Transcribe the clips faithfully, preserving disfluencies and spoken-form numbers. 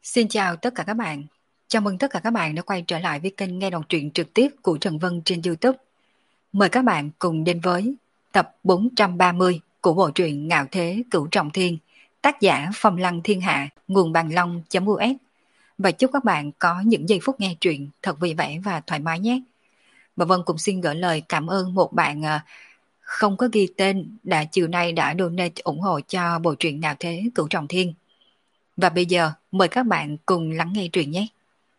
Xin chào tất cả các bạn. Chào mừng tất cả các bạn đã quay trở lại với kênh nghe đọc truyện trực tiếp của Trần Vân trên YouTube. Mời các bạn cùng đến với tập bốn trăm ba mươi của bộ truyện Ngạo Thế Cửu Trọng Thiên, tác giả Phong Lăng Thiên Hạ, nguồn bàn long.us. Và chúc các bạn có những giây phút nghe truyện thật vui vẻ và thoải mái nhé. Và Vân cũng xin gửi lời cảm ơn một bạn không có ghi tên đã chiều nay đã donate ủng hộ cho bộ truyện Ngạo Thế Cửu Trọng Thiên. Và bây giờ mời các bạn cùng lắng nghe truyện nhé.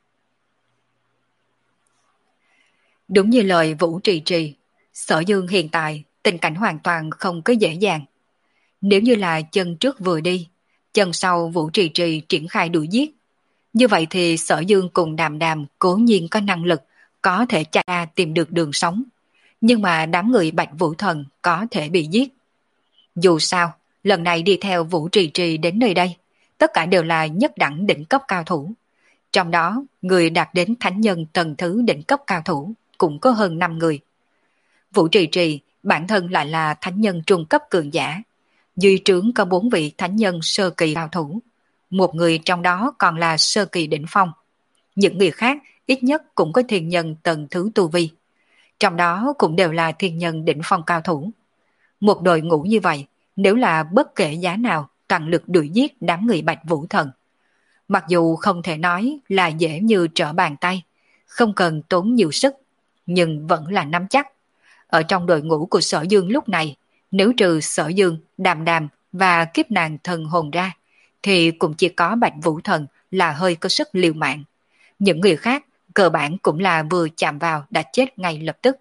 Đúng như lời Vũ Trì Trì, Sở Dương hiện tại tình cảnh hoàn toàn không có dễ dàng. Nếu như là chân trước vừa đi, chân sau Vũ Trì Trì triển khai đuổi giết, như vậy thì Sở Dương cùng Đàm Đàm cố nhiên có năng lực có thể tra tìm được đường sống, nhưng mà đám người Bạch Vũ Thần có thể bị giết. Dù sao, lần này đi theo Vũ Trì Trì đến nơi đây, tất cả đều là nhất đẳng đỉnh cấp cao thủ. Trong đó, người đạt đến thánh nhân tầng thứ đỉnh cấp cao thủ cũng có hơn năm người. Vũ Trì Trì bản thân lại là thánh nhân trung cấp cường giả. Dưới trướng có bốn vị thánh nhân sơ kỳ cao thủ. Một người trong đó còn là sơ kỳ đỉnh phong. Những người khác ít nhất cũng có thiên nhân tầng thứ tu vi. Trong đó cũng đều là thiên nhân đỉnh phong cao thủ. Một đội ngũ như vậy, nếu là bất kể giá nào toàn lực đuổi giết đám người Bạch Vũ Thần. Mặc dù không thể nói là dễ như trở bàn tay, không cần tốn nhiều sức, nhưng vẫn là nắm chắc. Ở trong đội ngũ của Sở Dương lúc này, nếu trừ Sở Dương, Đàm Đàm và kiếp nàng thần hồn ra, thì cũng chỉ có Bạch Vũ Thần là hơi có sức liều mạng. Những người khác cơ bản cũng là vừa chạm vào đã chết ngay lập tức.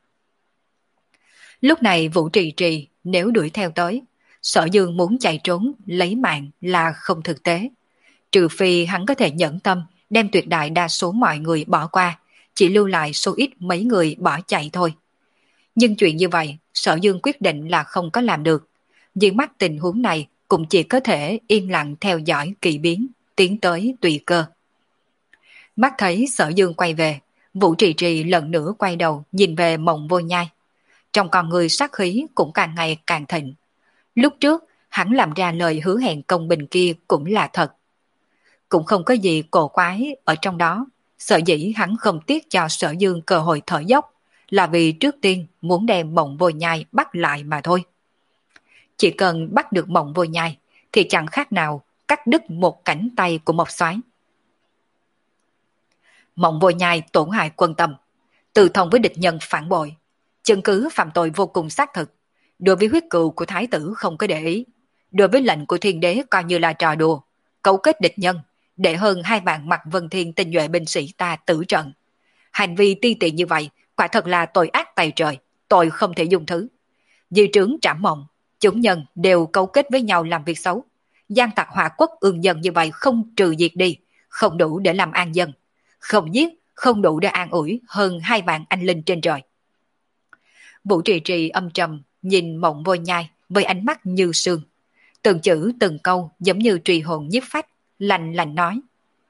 Lúc này Vũ Trì Trì nếu đuổi theo tới, Sở Dương muốn chạy trốn lấy mạng là không thực tế. Trừ phi hắn có thể nhẫn tâm đem tuyệt đại đa số mọi người bỏ qua, chỉ lưu lại số ít mấy người bỏ chạy thôi. Nhưng chuyện như vậy, Sở Dương quyết định là không có làm được. Dưới mắt tình huống này cũng chỉ có thể im lặng theo dõi kỳ biến, tiến tới tùy cơ. Mắt thấy Sở Dương quay về, Vũ Trì Trì lần nữa quay đầu nhìn về Mộng Vô Nhai. Trong con người sát khí cũng càng ngày càng thịnh. Lúc trước, hắn làm ra lời hứa hẹn công bình kia cũng là thật. Cũng không có gì cổ quái ở trong đó. Sở dĩ hắn không tiếc cho Sở Dương cơ hội thở dốc là vì trước tiên muốn đem Mộng Vô Nhai bắt lại mà thôi. Chỉ cần bắt được Mộng Vô Nhai thì chẳng khác nào cắt đứt một cánh tay của một soái. Mộng Vô Nhai tổn hại quân tâm, từ thông với địch nhân phản bội, chứng cứ phạm tội vô cùng xác thực. Đối với huyết cừu của thái tử không có để ý, đối với lệnh của thiên đế coi như là trò đùa, cấu kết địch nhân để hơn hai vạn Mặc Vân Thiên tinh nhuệ binh sĩ ta tử trận. Hành vi ti tiện như vậy quả thật là tội ác tày trời, tội không thể dung thứ. Dư trướng Trảm Mộng, chúng nhân đều cấu kết với nhau làm việc xấu. Gian tặc hỏa quốc ương dân như vậy không trừ diệt đi, không đủ để làm an dân. Không giết, không đủ để an ủi hơn hai vạn anh linh trên trời. Vũ Trì Trì âm trầm nhìn Mộng Vô Nhai với ánh mắt như sương. Từng chữ từng câu giống như trùy hồn nhiếp phách, lạnh lạnh nói.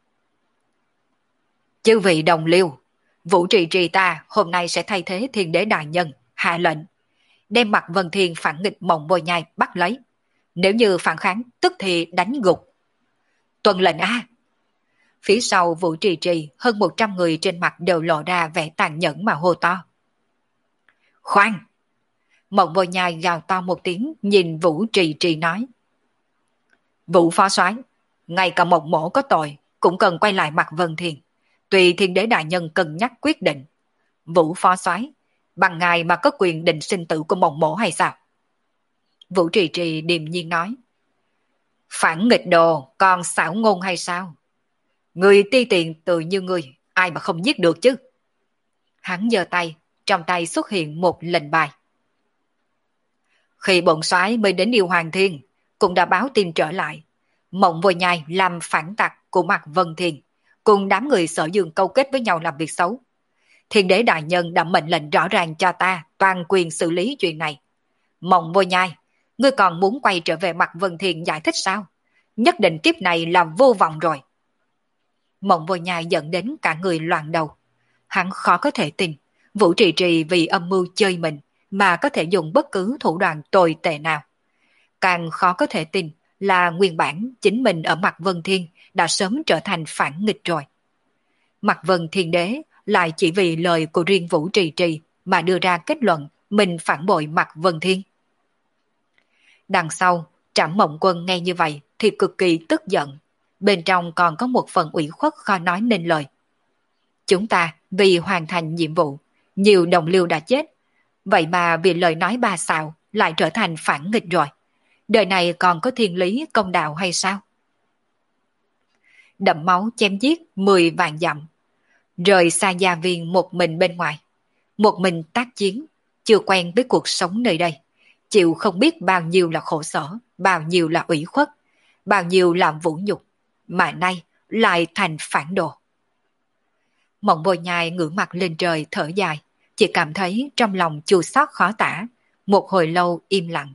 Chư vị đồng liêu, Vũ Trì Trì ta hôm nay sẽ thay thế thiên đế đại nhân, hạ lệnh, đem Mặc Vân Thiên phản nghịch Mộng Vô Nhai bắt lấy. Nếu như phản kháng, tức thì đánh gục. Tuân lệnh a. Phía sau Vũ Trì Trì hơn một trăm người trên mặt đều lộ ra vẻ tàn nhẫn mà hô to. Khoan! Mộng Vô Nhai gào to một tiếng nhìn Vũ Trì Trì nói. Vũ phó soái, ngay cả một mổ có tội cũng cần quay lại Mặc Vân Thiên. Tùy thiên đế đại nhân cân nhắc quyết định. Vũ phó soái, bằng ngài mà có quyền định sinh tử của một mổ hay sao? Vũ Trì Trì điềm nhiên nói. Phản nghịch đồ còn xảo ngôn hay sao? Người ti tiện tự như người, ai mà không giết được chứ? Hắn giơ tay, trong tay xuất hiện một lệnh bài. Khi bổn soái mới đến Yêu Hoàng Thiên, cũng đã báo tin trở lại. Mộng Vô Nhai làm phản tặc của Mạc Vân Thiên, cùng đám người Sở Dương câu kết với nhau làm việc xấu. Thiên đế đại nhân đã mệnh lệnh rõ ràng cho ta toàn quyền xử lý chuyện này. Mộng Vô Nhai, ngươi còn muốn quay trở về Mạc Vân Thiên giải thích sao? Nhất định kiếp này là vô vọng rồi. Mộng Vô Nhai dẫn đến cả người loạn đầu. Hắn khó có thể tin Vũ Trì Trì vì âm mưu chơi mình mà có thể dùng bất cứ thủ đoạn tồi tệ nào. Càng khó có thể tin là nguyên bản chính mình ở Mạc Vân Thiên đã sớm trở thành phản nghịch rồi. Mạc Vân Thiên Đế lại chỉ vì lời của riêng Vũ Trì Trì mà đưa ra kết luận mình phản bội Mạc Vân Thiên. Đằng sau, Trảm Mộng Quân nghe như vậy thì cực kỳ tức giận, bên trong còn có một phần ủy khuất khó nói nên lời. Chúng ta vì hoàn thành nhiệm vụ, nhiều đồng liêu đã chết, vậy mà vì lời nói ba xạo lại trở thành phản nghịch rồi. Đời này còn có thiên lý công đạo hay sao? Đẫm máu chém giết mười vạn dặm, rời xa gia viên một mình bên ngoài, một mình tác chiến, chưa quen với cuộc sống nơi đây, chịu không biết bao nhiêu là khổ sở, bao nhiêu là ủy khuất, bao nhiêu là vũ nhục, mà nay lại thành phản đồ. Mộng Vô Nhai ngửa mặt lên trời thở dài, chỉ cảm thấy trong lòng chua xót khó tả, một hồi lâu im lặng.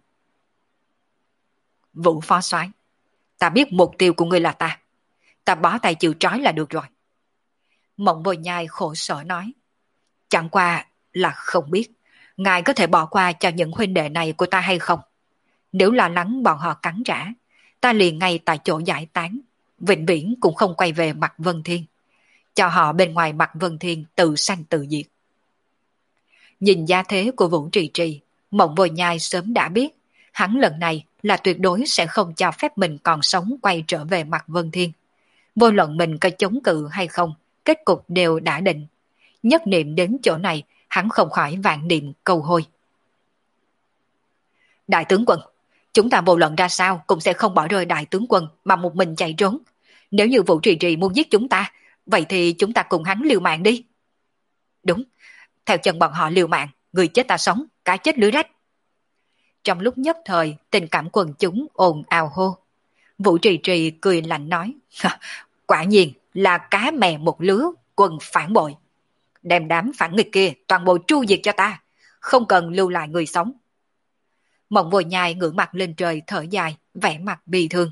Vũ phó soái, ta biết mục tiêu của ngươi là ta, ta bó tay chịu trói là được rồi. Mộng Vô Nhai khổ sở nói, chẳng qua là không biết ngài có thể bỏ qua cho những huynh đệ này của ta hay không. Nếu lo lắng bọn họ cắn trả, ta liền ngay tại chỗ giải tán, vĩnh viễn cũng không quay về Mạc Vân Thiên, cho họ bên ngoài Mạc Vân Thiên tự sanh tự diệt. Nhìn gia thế của Vũ Trì Trì, Mộng Vô Nhai sớm đã biết hắn lần này là tuyệt đối sẽ không cho phép mình còn sống quay trở về Mạc Vân Thiên. Vô luận mình có chống cự hay không, kết cục đều đã định. Nhất niệm đến chỗ này, hắn không khỏi vạn niệm cầu hôi. Đại tướng quân, chúng ta vô luận ra sao cũng sẽ không bỏ rơi đại tướng quân mà một mình chạy trốn. Nếu như Vũ Trì Trì muốn giết chúng ta, vậy thì chúng ta cùng hắn liều mạng đi. Đúng, theo chân bọn họ liều mạng, người chết ta sống, cá chết lưới rách. Trong lúc nhất thời, tình cảm quần chúng ồn ào hô. Vũ Trì Trì cười lạnh nói, quả nhiên là cá mè một lứa, quân phản bội. Đem đám phản nghịch kia toàn bộ tru diệt cho ta, không cần lưu lại người sống. Mộng Vô Nhai ngửa mặt lên trời thở dài, vẻ mặt bi thương.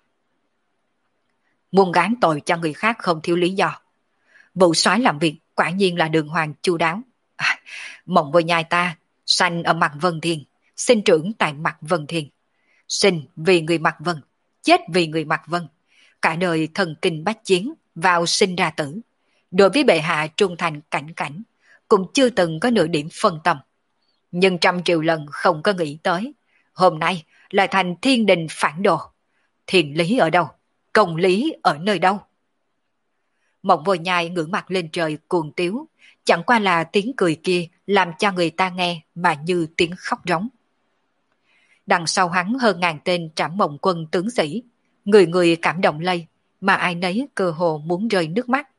Muốn gán tội cho người khác không thiếu lý do. Vũ soái làm việc quả nhiên là đường hoàng chu đáo. À, Mộng Vô Nhai ta sanh ở Mạc Vân Thiên, sinh trưởng tại Mạc Vân Thiên, sinh vì người Mạc Vân, chết vì người Mạc Vân, cả đời thần kinh bách chiến, vào sinh ra tử. Đối với bệ hạ trung thành cảnh cảnh, cũng chưa từng có nửa điểm phân tâm. Nhưng trăm triệu lần không có nghĩ tới, hôm nay lại thành thiên đình phản đồ. Thiền lý ở đâu? Công lý ở nơi đâu? Mộng Vô Nhai ngửa mặt lên trời cuồng tiếu, chẳng qua là tiếng cười kia làm cho người ta nghe mà như tiếng khóc rống. Đằng sau hắn hơn ngàn tên Trảm Mộng Quân tướng sĩ, người người cảm động lây, mà ai nấy cơ hồ muốn rơi nước mắt.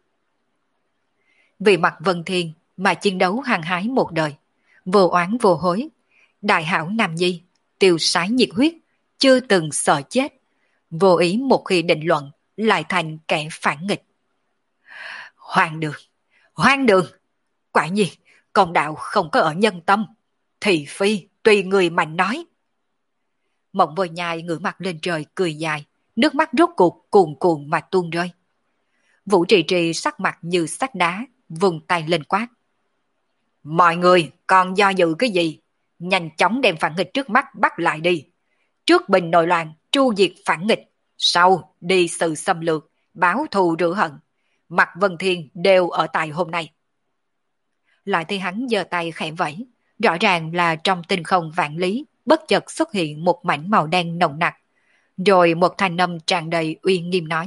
Vì Mạc Vân Thiên mà chiến đấu hăng hái một đời, vô oán vô hối, đại hảo nam nhi, tiêu sái nhiệt huyết, chưa từng sợ chết, vô ý một khi định luận lại thành kẻ phản nghịch. Hoang đường, hoang đường, quả nhiên công đạo không có ở nhân tâm, thị phi tùy người mà nói. Mộng Vô Nhai ngửa mặt lên trời cười dài, nước mắt rốt cuộc cuồn cuộn mà tuôn rơi. Vũ Trì Trì sắc mặt như sắt đá, vùng tay lên quát. Mọi người còn do dự cái gì? Nhanh chóng đem phản nghịch trước mắt bắt lại đi. Trước bình nội loạn, tru diệt phản nghịch. Sau đi sự xâm lược, báo thù rửa hận. Mạc Vân Thiên đều ở tại hôm nay. Lại thấy hắn giơ tay khẽ vẫy, rõ ràng là trong tinh không vạn lý, bất chợt xuất hiện một mảnh màu đen nồng nặc. Rồi một thanh âm tràn đầy uy nghiêm nói.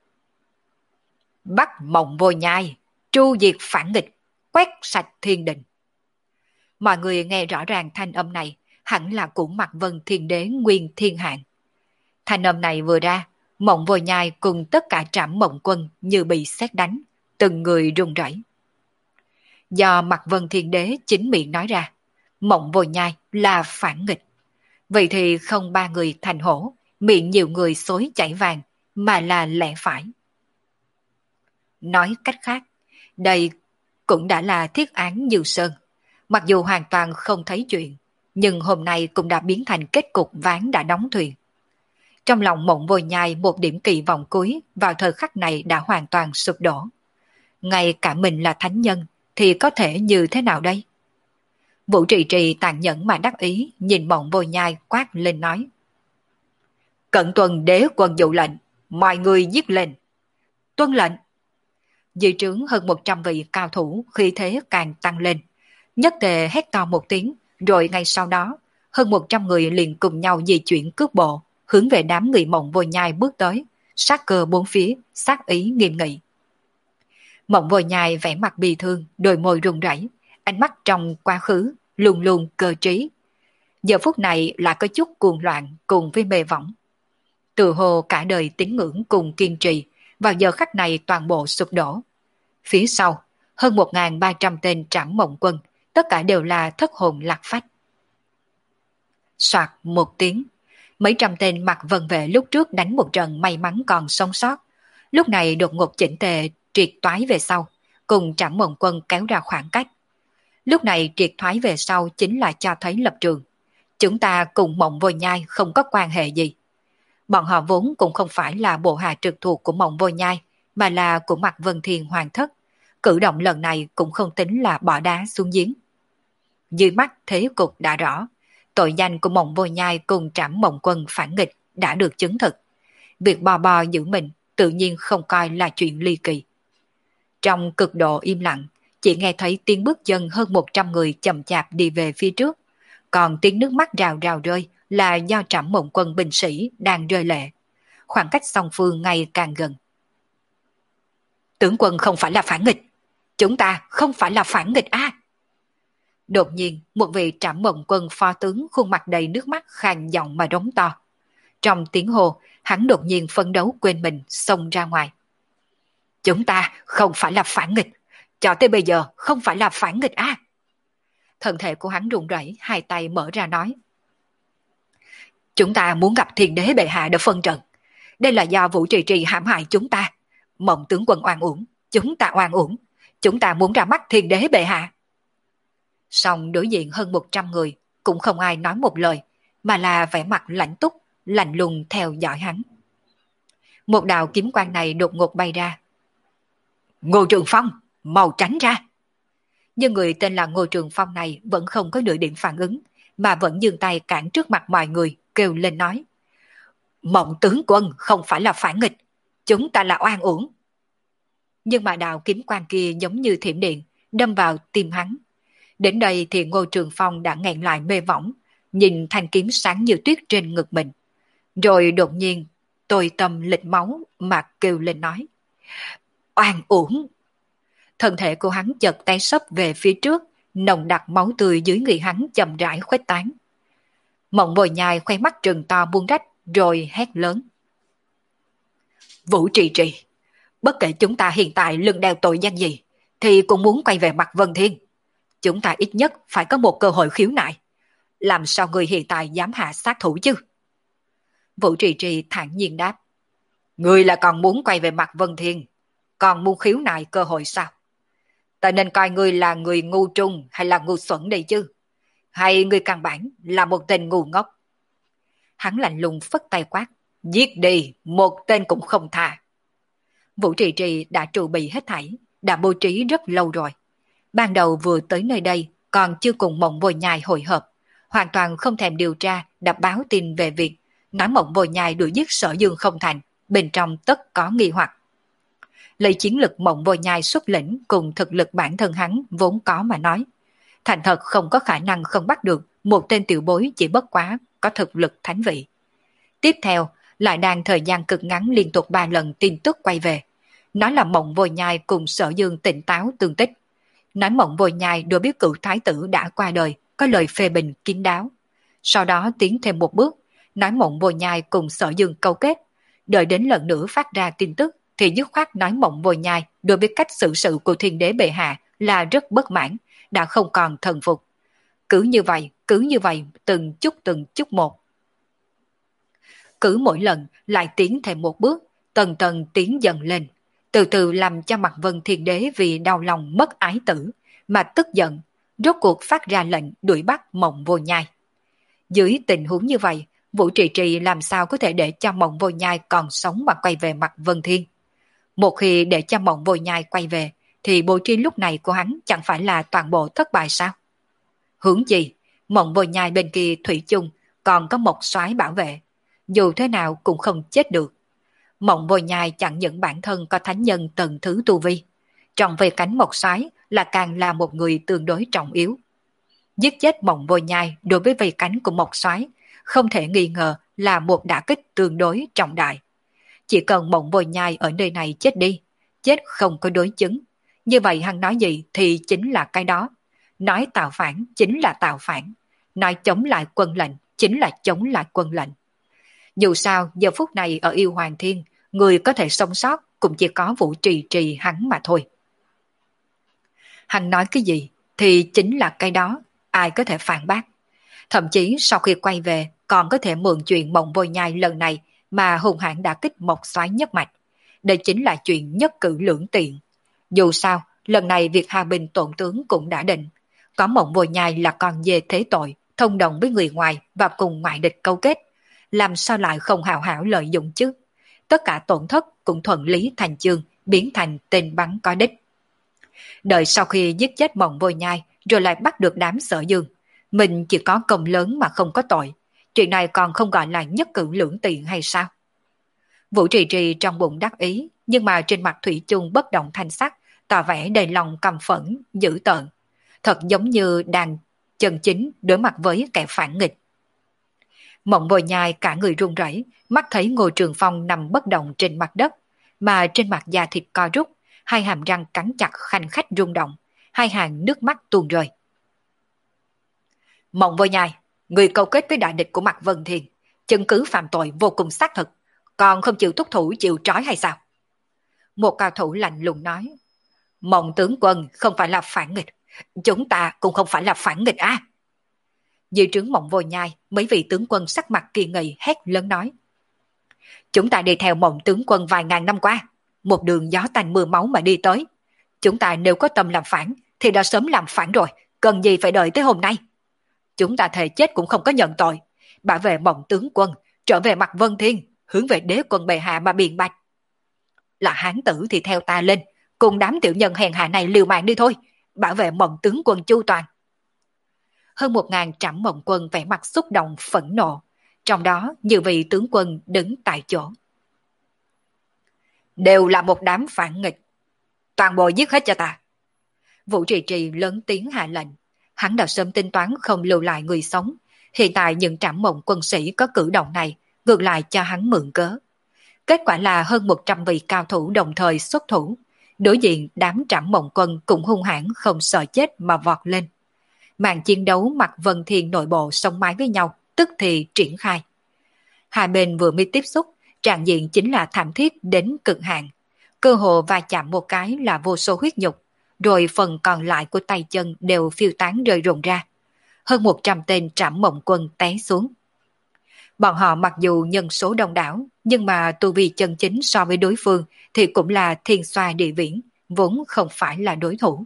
Bắt Mộng Vô Nhai, tru diệt phản nghịch, quét sạch thiên đình. Mọi người nghe rõ ràng thanh âm này, hẳn là của Mạc Vân Thiên Đế Nguyên Thiên Hạn. Thanh âm này vừa ra, Mộng Vô Nhai cùng tất cả Trảm Mộng Quân như bị sét đánh, từng người run rẩy. Do Mạc Vân Thiên Đế chính miệng nói ra, Mộng Vô Nhai là phản nghịch. Vậy thì không ba người thành hổ, miệng nhiều người xối chảy vàng, mà là lẽ phải. Nói cách khác, đây cũng đã là thiết án Như Sơn. Mặc dù hoàn toàn không thấy chuyện, nhưng hôm nay cũng đã biến thành kết cục ván đã đóng thuyền. Trong lòng Mộng Vô Nhai một điểm kỳ vọng cuối vào thời khắc này đã hoàn toàn sụp đổ. Ngay cả mình là thánh nhân thì có thể như thế nào đây? Vũ Trì Trì tàn nhẫn mà đắc ý nhìn Mộng Vô Nhai quát lên nói. Cận tuần đế quân dụ lệnh, mọi người giết lên. Tuân lệnh. Dưới trướng hơn một trăm vị cao thủ khí thế càng tăng lên. Nhất tề hét to một tiếng, rồi ngay sau đó, hơn một trăm người liền cùng nhau di chuyển cước bộ, hướng về đám người Mộng Vô Nhai bước tới, sát cơ bốn phía, sát ý nghiêm nghị. Mộng Vô Nhai vẻ mặt bi thương, đôi môi run rẩy, ánh mắt trong quá khứ, luôn luôn cơ trí. Giờ phút này là có chút cuồng loạn cùng với mê võng. Từ hồ cả đời tín ngưỡng cùng kiên trì, vào giờ khắc này toàn bộ sụp đổ. Phía sau, hơn một nghìn ba trăm tên Trảm Mộng Quân, tất cả đều là thất hồn lạc phách. Soạt một tiếng, mấy trăm tên mặc vân vệ lúc trước đánh một trận may mắn còn sống sót, lúc này đột ngột chỉnh tề triệt toái về sau, cùng Trảm Mộng Quân kéo ra khoảng cách. Lúc này triệt thoái về sau chính là cho thấy lập trường. Chúng ta cùng Mộng Vô Nhai không có quan hệ gì. Bọn họ vốn cũng không phải là bộ hạ trực thuộc của Mộng Vô Nhai, mà là của Mạc Vân Thiên Hoàng thất. Cử động lần này cũng không tính là bỏ đá xuống giếng. Dưới mắt thế cục đã rõ, tội danh của Mộng Vô Nhai cùng Trảm Mộng Quân phản nghịch đã được chứng thực. Việc bò bò giữ mình tự nhiên không coi là chuyện ly kỳ. Trong cực độ im lặng, chỉ nghe thấy tiếng bước chân hơn một trăm người chậm chạp đi về phía trước, còn tiếng nước mắt rào rào rơi là do Trảm Mộng Quân binh sĩ đang rơi lệ. Khoảng cách song phương ngày càng gần. Tướng quân không phải là phản nghịch, chúng ta không phải là phản nghịch a. À. Đột nhiên, một vị Trảm Mộng Quân phó tướng khuôn mặt đầy nước mắt khàn giọng mà rống to. Trong tiếng hô, hắn đột nhiên phấn đấu quên mình xông ra ngoài. Chúng ta không phải là phản nghịch, cho tới bây giờ không phải là phản nghịch a. À. Thân thể của hắn run rẩy, hai tay mở ra nói. Chúng ta muốn gặp Thiên Đế bệ hạ để phân trận. Đây là do Vũ Trì Trì hãm hại chúng ta. Mộng tướng quân oan uổng, chúng ta oan uổng. Chúng ta muốn ra mắt Thiên Đế bệ hạ. Song đối diện hơn một trăm người, cũng không ai nói một lời, mà là vẻ mặt lạnh túc, lạnh lùng theo dõi hắn. Một đạo kiếm quang này đột ngột bay ra. Ngô Trường Phong, mau tránh ra. Nhưng người tên là Ngô Trường Phong này vẫn không có nửa điểm phản ứng, mà vẫn giương tay cản trước mặt mọi người, kêu lên nói. Mộng tướng quân không phải là phản nghịch, chúng ta là oan uổng. Nhưng mà đạo kiếm quang kia giống như thiểm điện, đâm vào tim hắn. Đến đây thì Ngô Trường Phong đã nghẹn lại mê võng, nhìn thanh kiếm sáng như tuyết trên ngực mình. Rồi đột nhiên, tôi tâm lịch máu mà kêu lên nói. Oan uổng. Thân thể của hắn chợt tay sấp về phía trước, nồng đặc máu tươi dưới người hắn chậm rãi khuếch tán. Mộng Vô Nhai khoe mắt trừng to buông rách, rồi hét lớn. Vũ Trì Trì, bất kể chúng ta hiện tại lưng đeo tội danh gì, thì cũng muốn quay về mặt Vân Thiên. Chúng ta ít nhất phải có một cơ hội khiếu nại. Làm sao người hiện tại dám hạ sát thủ chứ? Vũ Trì Trì thản nhiên đáp. Người là còn muốn quay về mặt Vân Thiên, còn muốn khiếu nại cơ hội sao? Ta nên coi người là người ngu trung hay là ngu xuẩn đây chứ? Hay người căn bản là một tên ngu ngốc? Hắn lạnh lùng phất tay quát. Giết đi, một tên cũng không tha. Vũ Trì Trì đã trụ bị hết thảy, đã bố trí rất lâu rồi. Ban đầu vừa tới nơi đây, còn chưa cùng Mộng Vô Nhai hội hợp, hoàn toàn không thèm điều tra, đã báo tin về việc nói Mộng Vô Nhai đuổi giết Sở Dương không thành, bên trong tất có nghi hoặc. Lấy chiến lực Mộng Vô Nhai xuất lĩnh cùng thực lực bản thân hắn vốn có mà nói, thành thật không có khả năng không bắt được một tên tiểu bối chỉ bất quá có thực lực thánh vị. Tiếp theo, lại đang thời gian cực ngắn liên tục ba lần tin tức quay về, nói là Mộng Vô Nhai cùng Sở Dương tỉnh táo tương tích, nói Mộng Vô Nhai đối biết cựu thái tử đã qua đời, có lời phê bình kín đáo. Sau đó tiến thêm một bước, nói Mộng Vô Nhai cùng Sở Dương câu kết, đợi đến lần nữa phát ra tin tức thì dứt khoát nói Mộng Vô Nhai đối biết cách xử sự của Thiên Đế bệ hạ là rất bất mãn, đã không còn thần phục. Cứ như vậy, cứ như vậy, từng chút từng chút một. Cứ mỗi lần lại tiến thêm một bước, tầng tầng tiến dần lên, từ từ làm cho Mạc Vân Thiên Đế vì đau lòng mất ái tử, mà tức giận, rốt cuộc phát ra lệnh đuổi bắt Mộng Vô Nhai. Dưới tình huống như vậy, Vũ Trì Trì làm sao có thể để cho Mộng Vô Nhai còn sống mà quay về Mạc Vân Thiên? Một khi để cho Mộng Vô Nhai quay về, thì bố trí lúc này của hắn chẳng phải là toàn bộ thất bại sao? Hướng gì? Mộng Vô Nhai bên kia thủy chung còn có một soái bảo vệ. dù thế nào cũng không chết được. Mộng Vô Nhai chẳng những bản thân có thánh nhân tầng thứ tu vi, trong về cánh Mộc Soái là càng là một người tương đối trọng yếu. Giết chết Mộng Vô Nhai đối với vây cánh của Mộc Soái không thể nghi ngờ là một đả kích tương đối trọng đại. Chỉ cần Mộng Vô Nhai ở nơi này chết đi, chết không có đối chứng, như vậy hắn nói gì thì chính là cái đó. Nói tạo phản chính là tạo phản, nói chống lại quân lệnh chính là chống lại quân lệnh. Dù sao giờ phút này ở Yêu Hoàng Thiên, người có thể sống sót cũng chỉ có Vũ Trì Trì hắn mà thôi. Hắn nói cái gì thì chính là cái đó, ai có thể phản bác. Thậm chí sau khi quay về còn có thể mượn chuyện Mộng Vô Nhai lần này mà hùng hãn đã kích Mộc Soái nhất mạch. Đây chính là chuyện nhất cử lưỡng tiện. Dù sao, lần này việc hòa bình tổn tướng cũng đã định. Có Mộng Vô Nhai là con dê thế tội, thông đồng với người ngoài và cùng ngoại địch câu kết. Làm sao lại không hào hảo lợi dụng chứ? Tất cả tổn thất cũng thuận lý thành chương, biến thành tên bắn có đích. Đợi sau khi giết chết Mộng Vô Nhai rồi lại bắt được đám Sở Dương, mình chỉ có công lớn mà không có tội. Chuyện này còn không gọi là nhất cử lưỡng tiện hay sao? Vũ Trì Trì trong bụng đắc ý, nhưng mà trên mặt thủy chung bất động thanh sắc, tỏ vẻ đầy lòng căm phẫn, dữ tợn. Thật giống như đang chân chính đối mặt với kẻ phản nghịch. Mộng Vô Nhai cả người run rẩy, mắt thấy Ngô Trường Phong nằm bất động trên mặt đất, mà trên mặt da thịt co rút, hai hàm răng cắn chặt khanh khách rung động, hai hàng nước mắt tuôn rơi. Mộng Vô Nhai, người câu kết với đại địch của Mạc Vân Thiên, chứng cứ phạm tội vô cùng xác thực, còn không chịu thúc thủ chịu trói hay sao? Một cao thủ lạnh lùng nói. Mộng tướng quân không phải là phản nghịch, chúng ta cũng không phải là phản nghịch à? Dưới trướng Mộng Vô Nhai, mấy vị tướng quân sắc mặt kỳ nghị hét lớn nói. Chúng ta đi theo Mộng tướng quân vài ngàn năm qua, một đường gió tanh mưa máu mà đi tới. Chúng ta nếu có tâm làm phản thì đã sớm làm phản rồi, cần gì phải đợi tới hôm nay? Chúng ta thề chết cũng không có nhận tội, bảo vệ Mộng tướng quân, trở về Mạc Vân Thiên, hướng về đế quân bệ hạ mà biện bạch. Là hán tử thì theo ta lên, cùng đám tiểu nhân hèn hạ này liều mạng đi thôi, bảo vệ Mộng tướng quân chu toàn. Hơn một ngàn trảm Mộng quân vẻ mặt xúc động phẫn nộ, trong đó nhiều vị tướng quân đứng tại chỗ. Đều là một đám phản nghịch, toàn bộ giết hết cho ta. Vũ Trì Trì lớn tiếng hạ lệnh, hắn đã sớm tính toán không lưu lại người sống, hiện tại những trảm Mộng quân sĩ có cử động này ngược lại cho hắn mượn cớ. Kết quả là hơn một trăm vị cao thủ đồng thời xuất thủ, đối diện đám trảm Mộng quân cũng hung hãn không sợ chết mà vọt lên. Màn chiến đấu Mạc Vân Thiên nội bộ song mái với nhau tức thì triển khai. Hai bên vừa mới tiếp xúc, trạng diện chính là thảm thiết đến cực hạn. Cơ hồ va chạm một cái là vô số huyết nhục, rồi phần còn lại của tay chân đều phiêu tán rơi rụng ra. Hơn một trăm tên trảm Mộng quân té xuống. Bọn họ mặc dù nhân số đông đảo, nhưng mà tu vi chân chính so với đối phương thì cũng là thiên xoa địa viễn, vốn không phải là đối thủ.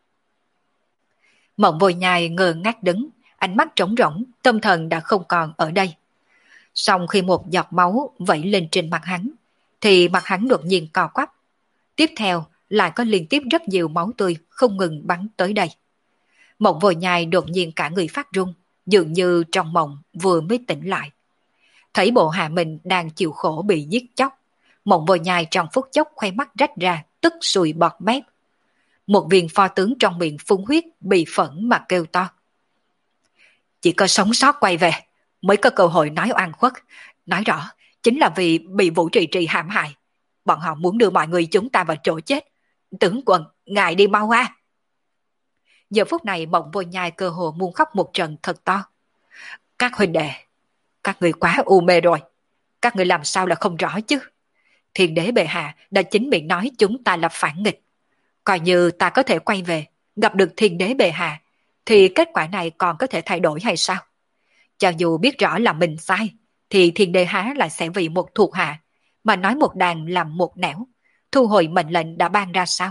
Mộng Vô Nhai ngơ ngác đứng, ánh mắt trống rỗng, tâm thần đã không còn ở đây. Xong khi một giọt máu vẩy lên trên mặt hắn, thì mặt hắn đột nhiên co quắp. Tiếp theo lại có liên tiếp rất nhiều máu tươi không ngừng bắn tới đây. Mộng Vô Nhai đột nhiên cả người phát run, dường như trong mộng vừa mới tỉnh lại. Thấy bộ hạ mình đang chịu khổ bị giết chóc, Mộng Vô Nhai trong phút chốc khoe mắt rách ra, tức sùi bọt mép. Một viên pho tướng trong miệng phun huyết bị phẫn mà kêu to. Chỉ có sống sót quay về mới có cơ hội nói oan khuất, nói rõ chính là vì bị Vũ Trì Trì hãm hại. Bọn họ muốn đưa mọi người chúng ta vào chỗ chết. Tướng quân, ngài đi mau a. Giờ phút này Mộng Vô Nhai cơ hồ muốn khóc một trận thật to. Các huynh đệ, các người quá u mê rồi. Các người làm sao là không rõ chứ? Thiên đế bệ hạ đã chính miệng nói chúng ta là phản nghịch. Coi như ta có thể quay về, gặp được thiên đế bệ hạ, thì kết quả này còn có thể thay đổi hay sao? Cho dù biết rõ là mình sai, thì thiên đế há lại sẽ vì một thuộc hạ, mà nói một đàn làm một nẻo, thu hồi mệnh lệnh đã ban ra sao?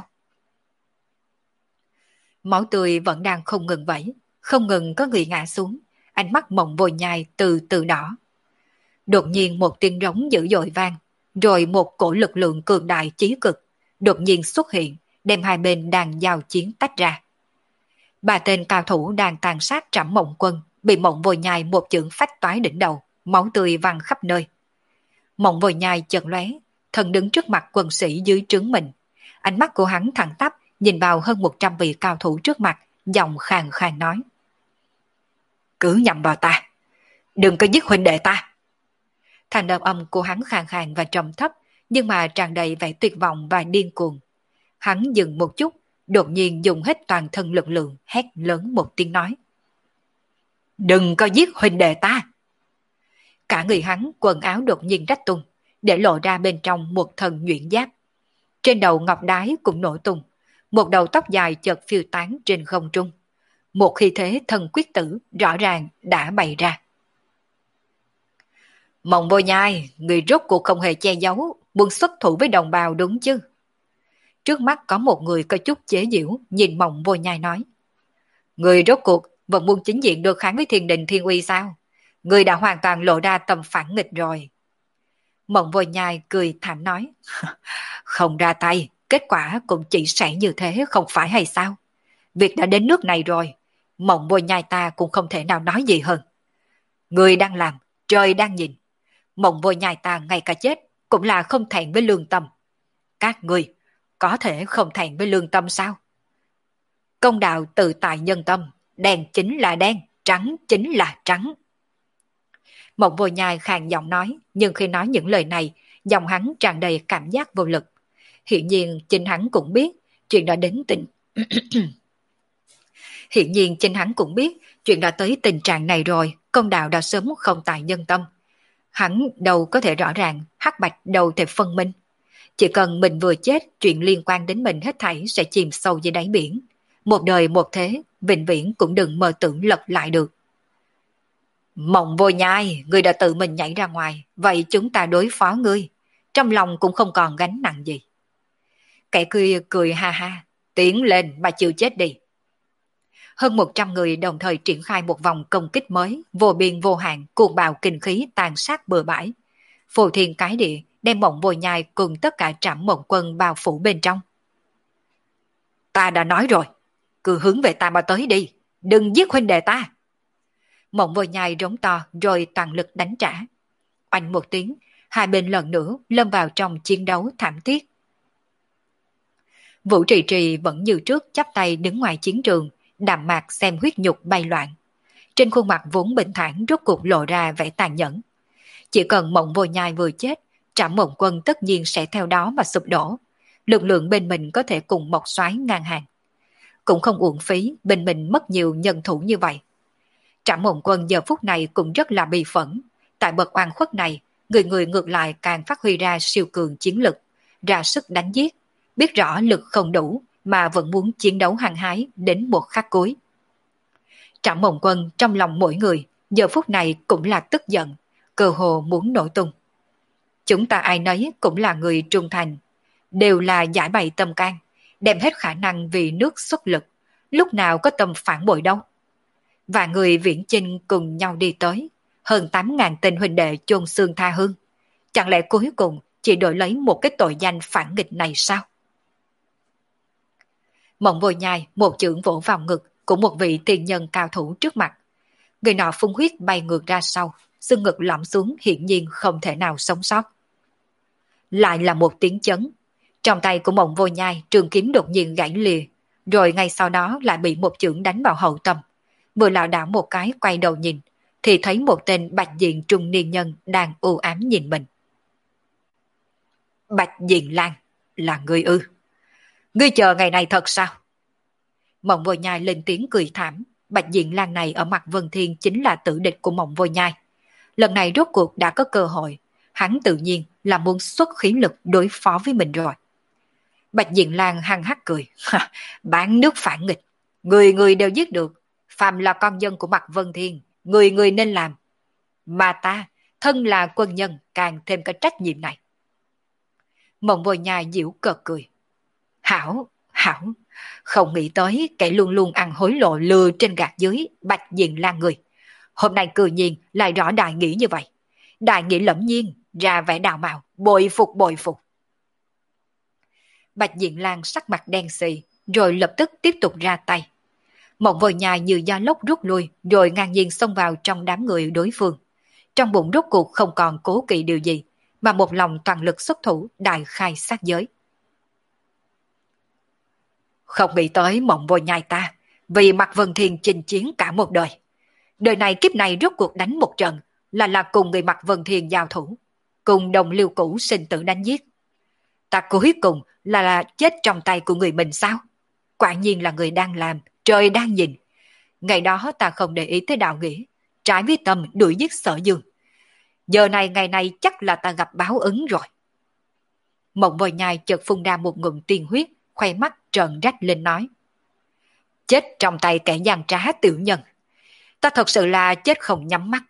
Máu tươi vẫn đang không ngừng vẩy, không ngừng có người ngã xuống, ánh mắt Mộng Vô Nhai từ từ đỏ. Đột nhiên một tiếng rống dữ dội vang, rồi một cổ lực lượng cường đại chí cực đột nhiên xuất hiện, đem hai bên đang giao chiến tách ra. Ba tên cao thủ đang tàn sát trảm Mộng quân bị Mộng Vô Nhai một chưởng phách toái đỉnh đầu, máu tươi văng khắp nơi. Mộng Vô Nhai chợt lóe, thân đứng trước mặt quân sĩ dưới trướng mình. Ánh mắt của hắn thẳng tắp nhìn vào hơn một trăm vị cao thủ trước mặt, giọng khàn khàn nói: cứ nhầm vào ta, đừng có giết huynh đệ ta. Thành âm âm của hắn khàn khàn và trầm thấp, nhưng mà tràn đầy vẻ tuyệt vọng và điên cuồng. Hắn dừng một chút, đột nhiên dùng hết toàn thân lực lượng, hét lớn một tiếng nói: đừng có giết huynh đệ ta. Cả người hắn quần áo đột nhiên rách tung, để lộ ra bên trong một thần nhuyễn giáp. Trên đầu ngọc đái cũng nổ tung, một đầu tóc dài chợt phiêu tán trên không trung. Một khí thế thần quyết tử rõ ràng đã bày ra. Mộng Vô Nhai, người rốt cuộc không hề che giấu, muốn xuất thủ với đồng bào đúng chứ? Trước mắt có một người có chút chế giễu nhìn Mộng Vô Nhai nói: người rốt cuộc vẫn muốn chính diện đối kháng với thiên đình thiên uy sao? Người đã hoàn toàn lộ ra tầm phản nghịch rồi. Mộng Vô Nhai cười thảm nói: không ra tay, kết quả cũng chỉ sẽ như thế không phải hay sao? Việc đã đến nước này rồi, Mộng Vô Nhai ta cũng không thể nào nói gì hơn. Người đang làm, trời đang nhìn. Mộng Vô Nhai ta ngay cả chết cũng là không thẹn với lương tâm. Các người có thể không thẹn với lương tâm sao? Công đạo tự tại nhân tâm, đen chính là đen, trắng chính là trắng. Mộng Vô Nhai khàn giọng nói, nhưng khi nói những lời này, giọng hắn tràn đầy cảm giác vô lực. Hiện nhiên chính hắn cũng biết chuyện đã đến tình Hiện nhiên chính hắn cũng biết chuyện đã tới tình trạng này rồi, công đạo đã sớm không tại nhân tâm. Hắn đâu có thể rõ ràng, hắc bạch đâu thể phân minh. Chỉ cần mình vừa chết, chuyện liên quan đến mình hết thảy sẽ chìm sâu dưới đáy biển. Một đời một thế, vĩnh viễn cũng đừng mơ tưởng lật lại được. Mộng Vô Nhai, ngươi đã tự mình nhảy ra ngoài, vậy chúng ta đối phó ngươi. Trong lòng cũng không còn gánh nặng gì. Kẻ kia cười ha ha, tiến lên mà chịu chết đi. Hơn một trăm người đồng thời triển khai một vòng công kích mới, vô biên vô hạn, cuồng bạo kinh khí tàn sát bừa bãi. Phù thiên cái địa, đem Mộng Vô Nhai cùng tất cả Trảm Mộng Quân bao phủ bên trong. Ta đã nói rồi, cứ hướng về ta mà tới đi, đừng giết huynh đệ ta. Mộng Vô Nhai rống to rồi toàn lực đánh trả. Oanh một tiếng, hai bên lần nữa lâm vào trong chiến đấu thảm thiết. Vũ Trì Trì vẫn như trước chắp tay đứng ngoài chiến trường, đạm mạc xem huyết nhục bay loạn. Trên khuôn mặt vốn bình thản rốt cuộc lộ ra vẻ tàn nhẫn. Chỉ cần Mộng Vô Nhai vừa chết, Trảm Mộng Quân tất nhiên sẽ theo đó mà sụp đổ. Lực lượng bên mình có thể cùng Mộc Soái ngang hàng. Cũng không uổng phí bên mình mất nhiều nhân thủ như vậy. Trảm Mộng Quân giờ phút này cũng rất là bi phẫn. Tại bậc oan khuất này, người người ngược lại càng phát huy ra siêu cường chiến lực, ra sức đánh giết, biết rõ lực không đủ mà vẫn muốn chiến đấu hăng hái đến một khắc cuối. Trảm Mộng Quân trong lòng mỗi người giờ phút này cũng là tức giận, cơ hồ muốn nổ tung. Chúng ta ai nấy cũng là người trung thành, đều là giải bày tâm can, đem hết khả năng vì nước xuất lực, lúc nào có tâm phản bội đâu. Và người viễn chinh cùng nhau đi tới, hơn tám ngàn tên huynh đệ chôn xương tha hương. Chẳng lẽ cuối cùng chỉ đổi lấy một cái tội danh phản nghịch này sao? Mộng Vô Nhai một chưởng vỗ vào ngực của một vị tiền nhân cao thủ trước mặt. Người nọ phun huyết bay ngược ra sau, xương ngực lõm xuống hiển nhiên không thể nào sống sót. Lại là một tiếng chấn. Trong tay của Mộng Vô Nhai trường kiếm đột nhiên gãy lìa, rồi ngay sau đó lại bị một chưởng đánh vào hậu tâm. Vừa lảo đảo một cái quay đầu nhìn, thì thấy một tên bạch diện trung niên nhân đang u ám nhìn mình. Bạch Diện Lan, là ngươi ư? Ngươi chờ ngày này thật sao? Mộng Vô Nhai lên tiếng cười thảm. Bạch Diện Lan này ở mặt Vân Thiên chính là tử địch của Mộng Vô Nhai. Lần này rốt cuộc đã có cơ hội, hắn tự nhiên là muốn xuất khí lực đối phó với mình rồi. Bạch Diện Lan hăng hắc cười. Bán nước phản nghịch, người người đều giết được. Phàm là con dân của mặt Vân Thiên, người người nên làm. Mà ta, thân là quân nhân, càng thêm cái trách nhiệm này. Mộng Vô Nhai giễu cợt cười. Hảo, hảo, không nghĩ tới kẻ luôn luôn ăn hối lộ lừa trên gạt dưới, Bạch Diện Lan người. Hôm nay cư nhiên lại rõ đại nghĩa như vậy. Đại nghĩa lẫm nhiên, ra vẻ đào mạo, bội phục bội phục. Bạch Diện Lan sắc mặt đen xì, rồi lập tức tiếp tục ra tay. Mộng Vô Nhai như da lốc rút lui, rồi ngang nhiên xông vào trong đám người đối phương. trong bụng rốt cuộc không còn cố kỵ điều gì, mà một lòng toàn lực xuất thủ đại khai sát giới. Không nghĩ tới Mộng Vô Nhai ta, vì Mạc Vân Thiên chinh chiến cả một đời. Đời này kiếp này rốt cuộc đánh một trận, là là cùng người Mạc Vân Thiên giao thủ, cùng đồng liêu cũ sinh tử đánh giết. Ta cuối cùng là, là chết trong tay của người mình sao? Quả nhiên là người đang làm, trời đang nhìn. Ngày đó ta không để ý tới đạo nghĩa, trái với tâm đuổi giết Sở Dương. Giờ này ngày này chắc là ta gặp báo ứng rồi. Mộng Vô Nhai chợt phun ra một ngụm tiên huyết, khoe mắt trợn rách lên nói. Chết trong tay kẻ gian trá tiểu nhân. Ta thật sự là chết không nhắm mắt.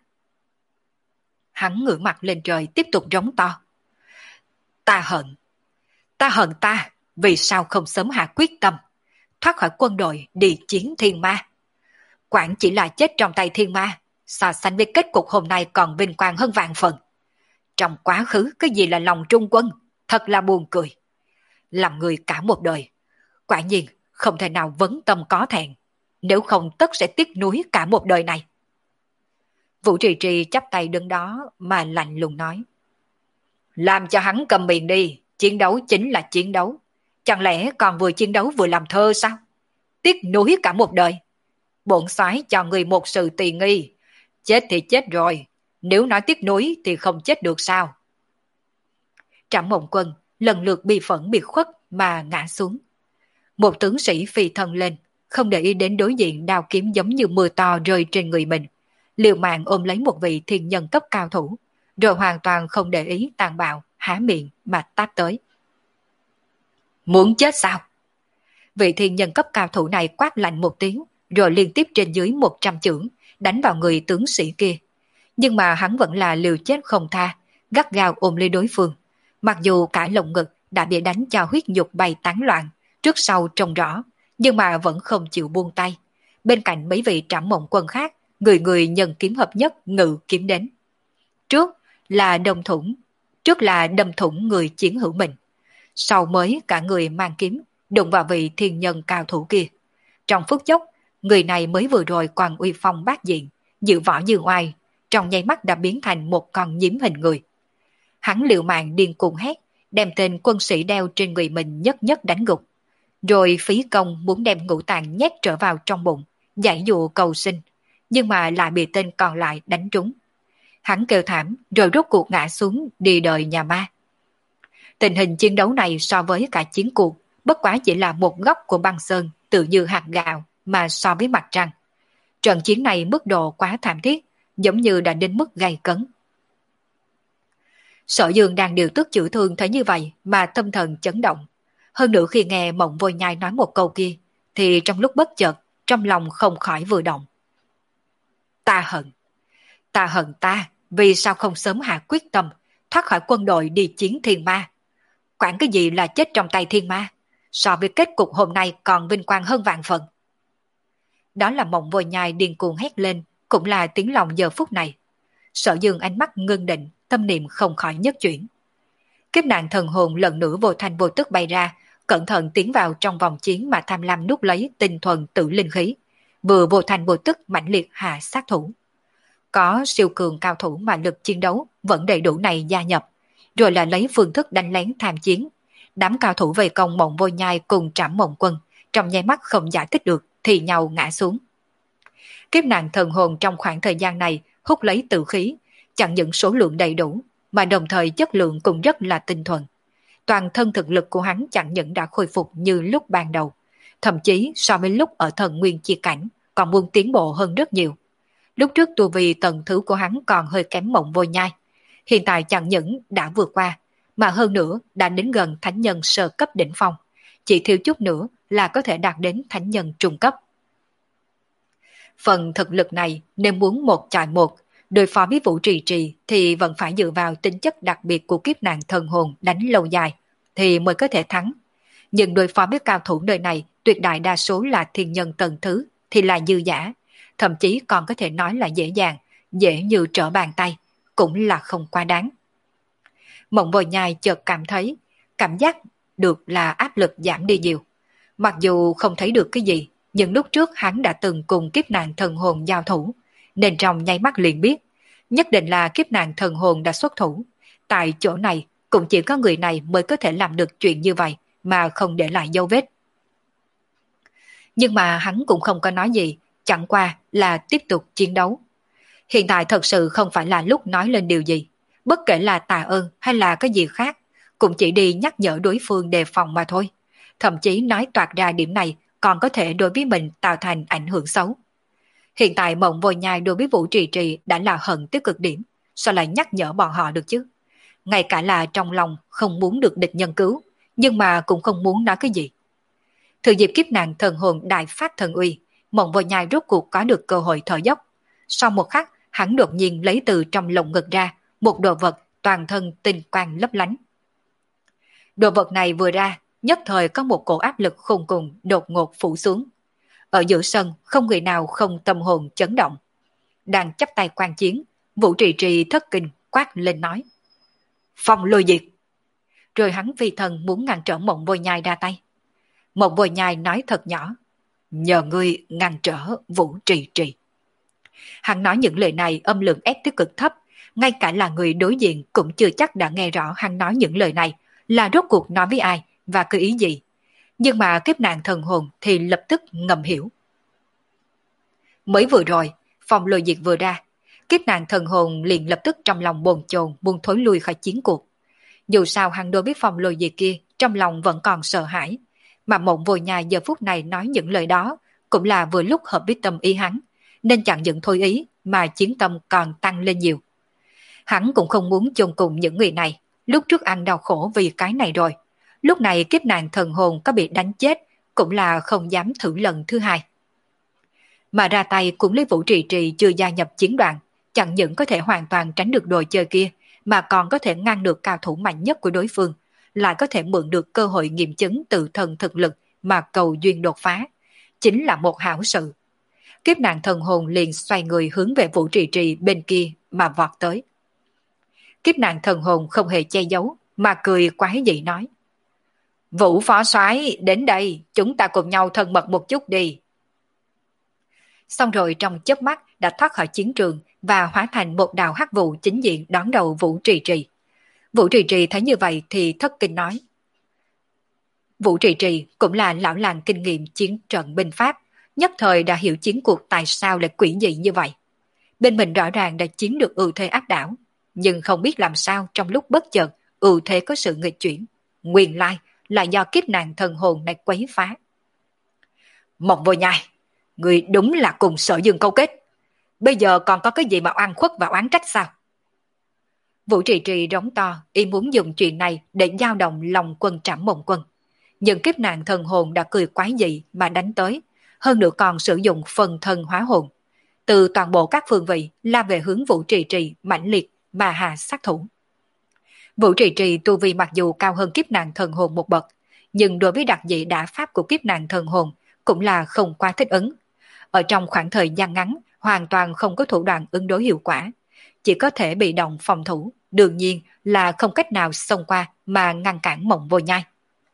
Hắn ngửa mặt lên trời tiếp tục rống to. Ta hận. Ta hận ta, vì sao không sớm hạ quyết tâm, thoát khỏi quân đội đi chiến thiên ma. Quản chỉ là chết trong tay thiên ma, so sánh với kết cục hôm nay còn vinh quang hơn vạn phần. Trong quá khứ cái gì là lòng trung quân, thật là buồn cười. Làm người cả một đời, quả nhiên không thể nào vấn tâm có thẹn, nếu không tất sẽ tiếc nuối cả một đời này. Vũ Trì Trì chắp tay đứng đó mà lạnh lùng nói. Làm cho hắn cầm miệng đi, chiến đấu chính là chiến đấu. Chẳng lẽ còn vừa chiến đấu vừa làm thơ sao? Tiếc nuối cả một đời. Bổn soái cho người một sự tùy nghi. Chết thì chết rồi, nếu nói tiếc nuối thì không chết được sao? Trảm Mộng Quân lần lượt bị phẫn bị khuất mà ngã xuống. Một tướng sĩ phi thân lên, không để ý đến đối diện đao kiếm giống như mưa to rơi trên người mình, liều mạng ôm lấy một vị thiên nhân cấp cao thủ, rồi hoàn toàn không để ý tàn bạo, há miệng mà tát tới. Muốn chết sao? Vị thiên nhân cấp cao thủ này quát lạnh một tiếng, rồi liên tiếp trên dưới một trăm chưởng, đánh vào người tướng sĩ kia. Nhưng mà hắn vẫn là liều chết không tha, gắt gao ôm lấy đối phương. Mặc dù cả lồng ngực đã bị đánh cho huyết nhục bay tán loạn, trước sau trông rõ, nhưng mà vẫn không chịu buông tay. Bên cạnh mấy vị Trảm Mộng Quân khác, người người nhân kiếm hợp nhất ngự kiếm đến. Trước là đâm thủng, trước là đâm thủng người chiến hữu mình. Sau mới cả người mang kiếm, đụng vào vị thiên nhân cao thủ kia. Trong phút chốc, người này mới vừa rồi còn uy phong bát diện, dự võ như oai, trong nháy mắt đã biến thành một con nhím hình người. Hắn liều mạng điên cuồng hét, đem tên quân sĩ đeo trên người mình nhất nhất đánh gục. Rồi phí công muốn đem ngũ tạng nhét trở vào trong bụng, giải dụ cầu sinh, nhưng mà lại bị tên còn lại đánh trúng. Hắn kêu thảm rồi rốt cuộc ngã xuống đi đời nhà ma. Tình hình chiến đấu này so với cả chiến cuộc, bất quá chỉ là một góc của băng sơn, tự như hạt gạo mà so với mặt trăng. Trận chiến này mức độ quá thảm thiết, giống như đã đến mức gay cấn. Sở Dương đang điều tức chữa thương thấy như vậy mà tâm thần chấn động. Hơn nữa khi nghe Mộng Vô Nhai nói một câu kia, thì trong lúc bất chợt, trong lòng không khỏi vừa động. Ta hận. Ta hận ta, vì sao không sớm hạ quyết tâm, thoát khỏi quân đội đi chiến thiên ma. Quản cái gì là chết trong tay thiên ma, so với kết cục hôm nay còn vinh quang hơn vạn phần. Đó là Mộng Vô Nhai điên cuồng hét lên, cũng là tiếng lòng giờ phút này. Sở Dương ánh mắt ngưng định, tâm niệm không khỏi nhất chuyển. Kiếp nạn thần hồn lần nữa vô thanh vô tức bay ra, cẩn thận tiến vào trong vòng chiến mà tham lam nút lấy tinh thuần tự linh khí, vừa vô thanh vô tức mãnh liệt hạ sát thủ. Có siêu cường cao thủ mà lực chiến đấu vẫn đầy đủ này gia nhập, rồi là lấy phương thức đánh lén tham chiến. Đám cao thủ vây công Mộng Vô Nhai cùng Trảm Mộng Quân, trong nháy mắt không giải thích được thì nhau ngã xuống. Kiếp nạn thần hồn trong khoảng thời gian này hút lấy tử khí, chẳng những số lượng đầy đủ, mà đồng thời chất lượng cũng rất là tinh thuần. Toàn thân thực lực của hắn chẳng những đã khôi phục như lúc ban đầu, thậm chí so với lúc ở thần nguyên chi cảnh còn muốn tiến bộ hơn rất nhiều. Lúc trước tu vi tầng thứ của hắn còn hơi kém Mộng Vô Nhai, hiện tại chẳng những đã vượt qua, mà hơn nữa đã đến gần thánh nhân sơ cấp đỉnh phong, chỉ thiếu chút nữa là có thể đạt đến thánh nhân trung cấp. Phần thực lực này nếu muốn một chọi một, đối phó với Vũ Trì Trì thì vẫn phải dựa vào tính chất đặc biệt của kiếp nạn thần hồn đánh lâu dài thì mới có thể thắng. Nhưng đối phó với cao thủ nơi này tuyệt đại đa số là thiên nhân tầng thứ thì là dư giả, thậm chí còn có thể nói là dễ dàng, dễ như trở bàn tay, cũng là không quá đáng. Mộng Vô Nhai chợt cảm thấy, cảm giác được là áp lực giảm đi nhiều. Mặc dù không thấy được cái gì, nhưng lúc trước hắn đã từng cùng kiếp nạn thần hồn giao thủ, nên trong nháy mắt liền biết, Nhất định là kiếp nạn thần hồn đã xuất thủ. Tại chỗ này cũng chỉ có người này mới có thể làm được chuyện như vậy mà không để lại dấu vết. Nhưng mà hắn cũng không có nói gì, chẳng qua là tiếp tục chiến đấu. Hiện tại thật sự không phải là lúc nói lên điều gì, bất kể là tạ ơn hay là cái gì khác, cũng chỉ đi nhắc nhở đối phương đề phòng mà thôi. Thậm chí nói toạc ra điểm này còn có thể đối với mình tạo thành ảnh hưởng xấu. Hiện tại Mộng Vô Nhai đối với Vũ Trì Trì đã là hận tới cực điểm, sao lại nhắc nhở bọn họ được chứ? Ngay cả là trong lòng không muốn được địch nhân cứu, nhưng mà cũng không muốn nói cái gì. Thừa dịp kiếp nạn thần hồn đại phát thần uy, Mộng Vô Nhai rốt cuộc có được cơ hội thở dốc. Sau một khắc, hắn đột nhiên lấy từ trong lồng ngực ra một đồ vật toàn thân tinh quang lấp lánh. Đồ vật này vừa ra, nhất thời có một cổ áp lực khôn cùng đột ngột phủ xuống. Ở giữa sân, không người nào không tâm hồn chấn động. Đang chắp tay quan chiến, Vũ Trì Trì thất kinh quát lên nói: Phong lôi diệt! Rồi hắn phi thần muốn ngăn trở Mộng Vô Nhai ra tay. Mộng Vô Nhai nói thật nhỏ: Nhờ ngươi ngăn trở Vũ Trì Trì. Hắn nói những lời này âm lượng ép tới cực thấp, ngay cả là người đối diện cũng chưa chắc đã nghe rõ hắn nói những lời này là rốt cuộc nói với ai và cái ý gì. Nhưng mà kiếp nạn thần hồn thì lập tức ngầm hiểu. Mới vừa rồi, phong lôi diệt vừa ra, kiếp nạn thần hồn liền lập tức trong lòng bồn chồn muốn thối lui khỏi chiến cuộc. Dù sao hắn đối với phong lôi diệt kia trong lòng vẫn còn sợ hãi, mà Mộng Vô Nhai giờ phút này nói những lời đó cũng là vừa lúc hợp với tâm ý hắn, nên chẳng những thôi ý mà chiến tâm còn tăng lên nhiều. Hắn cũng không muốn chôn cùng những người này, lúc trước ăn đau khổ vì cái này rồi. Lúc này kiếp nạn thần hồn có bị đánh chết cũng là không dám thử lần thứ hai. Mà ra tay cũng lấy Vũ Trì Trì chưa gia nhập chiến đoàn, chẳng những có thể hoàn toàn tránh được đồ chơi kia, mà còn có thể ngăn được cao thủ mạnh nhất của đối phương, lại có thể mượn được cơ hội nghiệm chứng tự thân thực lực mà cầu duyên đột phá. Chính là một hảo sự. Kiếp nạn thần hồn liền xoay người hướng về Vũ Trì Trì bên kia mà vọt tới. Kiếp nạn thần hồn không hề che giấu, mà cười quái dị nói: Vũ phó soái đến đây, chúng ta cùng nhau thân mật một chút đi. Xong rồi trong chớp mắt đã thoát khỏi chiến trường và hóa thành một đạo hắc vụ chính diện đón đầu Vũ Trì Trì. Vũ Trì Trì thấy như vậy thì thất kinh nói. Vũ Trì Trì cũng là lão làng kinh nghiệm chiến trận binh pháp, nhất thời đã hiểu chiến cuộc tại sao lại quỷ dị như vậy. Bên mình rõ ràng đã chiếm được ưu thế áp đảo, nhưng không biết làm sao trong lúc bất chợt ưu thế có sự nghịch chuyển. Nguyên lai là do kiếp nạn thần hồn này quấy phá. Mộng Vô Nhai, người đúng là cùng Sở Dương câu kết. Bây giờ còn có cái gì mà oan khuất và oán trách sao? Vũ Trì Trì rống to, y muốn dùng chuyện này để dao động lòng quân Trảm Mộng Quân. Nhưng kiếp nạn thần hồn đã cười quái dị mà đánh tới, hơn nữa còn sử dụng phần thân hóa hồn. Từ toàn bộ các phương vị la về hướng Vũ Trì Trì mãnh liệt mà hạ sát thủ. Vũ Trì Trì tu vi mặc dù cao hơn kiếp nạn thần hồn một bậc, nhưng đối với đặc dị đả pháp của kiếp nạn thần hồn cũng là không qua thích ứng. Ở trong khoảng thời gian ngắn, hoàn toàn không có thủ đoạn ứng đối hiệu quả, chỉ có thể bị động phòng thủ, đương nhiên là không cách nào xông qua mà ngăn cản Mộng Vô Nhai.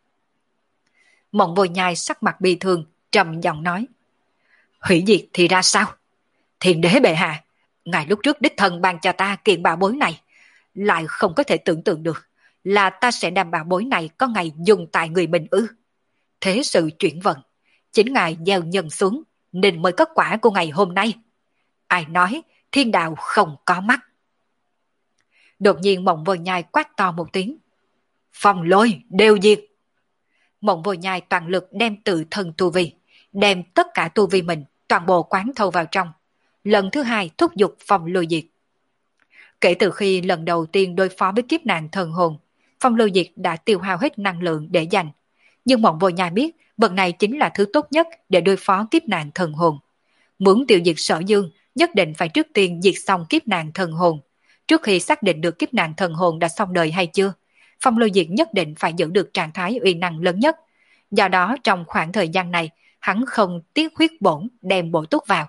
Mộng Vô Nhai sắc mặt bi thương, trầm giọng nói: Hủy diệt thì ra sao? Thiên đế bệ hạ, ngài lúc trước đích thân ban cho ta kiện bảo bối này, lại không có thể tưởng tượng được là ta sẽ đem bảo bối này có ngày dùng tại người mình ư? Thế sự chuyển vận, chính ngài gieo nhân xuống nên mới có quả của ngày hôm nay. Ai nói thiên đạo không có mắt? Đột nhiên Mộng Vô Nhai quát to một tiếng: Phong lôi đều diệt! Mộng Vô Nhai toàn lực đem tự thân tu vi, đem tất cả tu vi mình toàn bộ quán thâu vào trong. Lần thứ hai thúc giục phong lôi diệt. Kể từ khi lần đầu tiên đối phó với kiếp nạn thần hồn, phong lôi diệt đã tiêu hao hết năng lượng để dành. Nhưng Mộng Vô Nhai biết vật này chính là thứ tốt nhất để đối phó kiếp nạn thần hồn. Muốn tiêu diệt Sở Dương, nhất định phải trước tiên diệt xong kiếp nạn thần hồn. Trước khi xác định được kiếp nạn thần hồn đã xong đời hay chưa, phong lôi diệt nhất định phải giữ được trạng thái uy năng lớn nhất. Do đó trong khoảng thời gian này, hắn không tiếc huyết bổn đem bổ túc vào.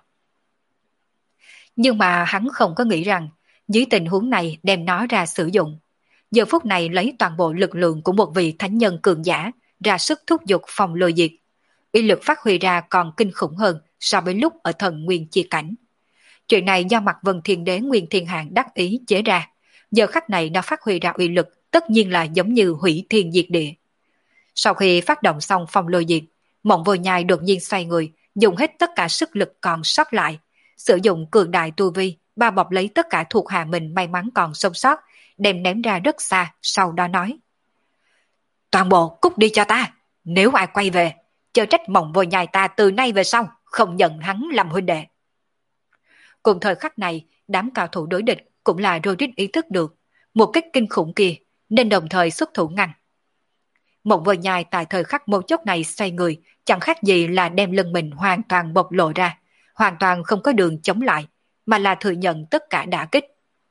Nhưng mà hắn không có nghĩ rằng, dưới tình huống này đem nó ra sử dụng. Giờ phút này lấy toàn bộ lực lượng của một vị thánh nhân cường giả ra sức thúc giục phong lôi diệt. Uy lực phát huy ra còn kinh khủng hơn so với lúc ở thần nguyên chi cảnh. Chuyện này do Mặt Vân Thiên Đế Nguyên Thiên Hạng đắc ý chế ra, giờ khắc này nó phát huy ra uy lực, tất nhiên là giống như hủy thiên diệt địa. Sau khi phát động xong phong lôi diệt, Mộng Vô Nhai đột nhiên xoay người, dùng hết tất cả sức lực còn sót lại, sử dụng cường đại tu vi, bao bọc lấy tất cả thuộc hạ mình may mắn còn sống sót, đem ném ra rất xa, sau đó nói. Toàn bộ cút đi cho ta, nếu ai quay về, chớ trách Mộng Vô Nhai ta từ nay về sau, không nhận hắn làm huynh đệ. Cùng thời khắc này, đám cao thủ đối địch cũng là Rodic ý thức được một kích kinh khủng kia, nên đồng thời xuất thủ ngăn. Mộng Vô Nhai tại thời khắc mấu chốt này xoay người, chẳng khác gì là đem lưng mình hoàn toàn bộc lộ ra, hoàn toàn không có đường chống lại, mà là thừa nhận tất cả đả kích.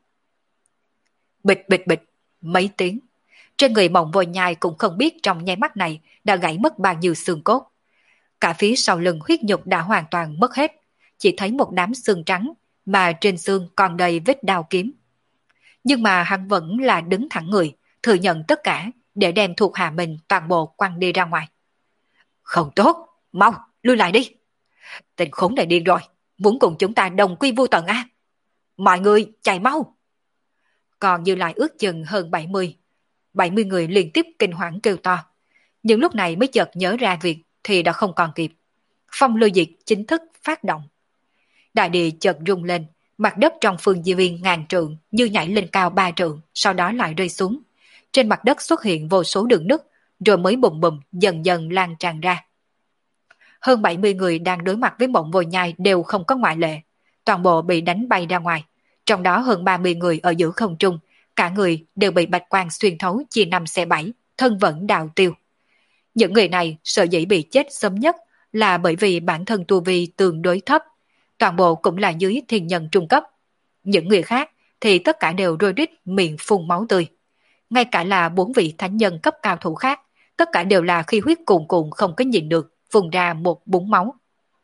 Bịch bịch bịch, mấy tiếng. Trên người Mộng Vô Nhai cũng không biết trong nháy mắt này đã gãy mất bao nhiêu xương cốt. Cả phía sau lưng huyết nhục đã hoàn toàn mất hết, chỉ thấy một đám xương trắng, mà trên xương còn đầy vết đao kiếm. Nhưng mà hắn vẫn là đứng thẳng người, thừa nhận tất cả, để đem thuộc hạ mình toàn bộ quăng đi ra ngoài. Không tốt, mau, lui lại đi. Tên khốn này điên rồi, muốn cùng chúng ta đồng quy vô tận à? Mọi người chạy mau. Còn Như Lai ước chừng hơn bảy mươi. bảy mươi người liên tiếp kinh hoảng kêu to. Nhưng lúc này mới chợt nhớ ra việc thì đã không còn kịp. Phong lôi diệt chính thức phát động. Đại địa chợt rung lên, mặt đất trong phương viên ngàn trượng như nhảy lên cao ba trượng, sau đó lại rơi xuống. Trên mặt đất xuất hiện vô số đường nứt, rồi mới bùm bùm dần dần lan tràn ra. Hơn bảy mươi người đang đối mặt với Mộng Vô Nhai đều không có ngoại lệ, toàn bộ bị đánh bay ra ngoài. Trong đó hơn ba mươi người ở giữa không trung, cả người đều bị bạch quang xuyên thấu chia năm xẻ bảy, thân vẫn đào tiêu. Những người này sợ dĩ bị chết sớm nhất là bởi vì bản thân tu vi tương đối thấp, toàn bộ cũng là dưới thiên nhân trung cấp. Những người khác thì tất cả đều rơi rít miệng phun máu tươi. Ngay cả là bốn vị thánh nhân cấp cao thủ khác, tất cả đều là khi huyết cuồn cuộn không có nhìn được, phun ra một búng máu.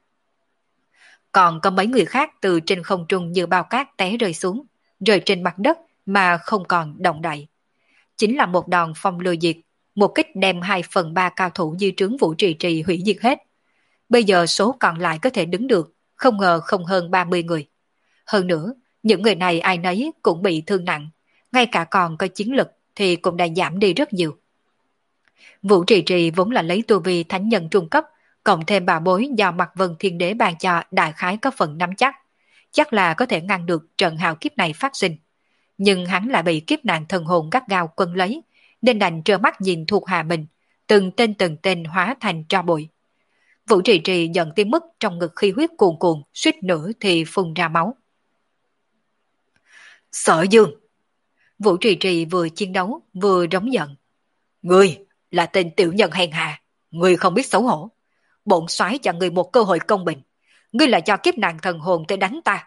Còn có mấy người khác từ trên không trung như bao cát té rơi xuống, rơi trên mặt đất mà không còn động đậy. Chính là một đòn phong lôi diệt, một kích đem hai phần ba cao thủ dư trướng Vũ Trì Trì hủy diệt hết. Bây giờ số còn lại có thể đứng được, không ngờ không hơn ba mươi người. Hơn nữa, những người này ai nấy cũng bị thương nặng, ngay cả còn có chiến lực thì cũng đã giảm đi rất nhiều. Vũ Trì Trì vốn là lấy tu vi thánh nhân trung cấp, cộng thêm bà bối do Mặt Vân Thiên Đế ban cho đại khái có phần nắm chắc, chắc là có thể ngăn được trận hào kiếp này phát sinh. Nhưng hắn lại bị kiếp nạn thần hồn gắt gao quân lấy, nên đành trơ mắt nhìn thuộc hạ mình, từng tên từng tên hóa thành tro bụi. Vũ Trì Trì giận tới mức trong ngực khí huyết cuồn cuộn, suýt nữa thì phun ra máu. Sở Dương! Vũ Trì Trì vừa chiến đấu vừa rống giận. Ngươi là tên tiểu nhân hèn hạ, ngươi không biết xấu hổ. Bổn soái cho ngươi một cơ hội công bình, ngươi là do kiếp nạn thần hồn tới đánh ta.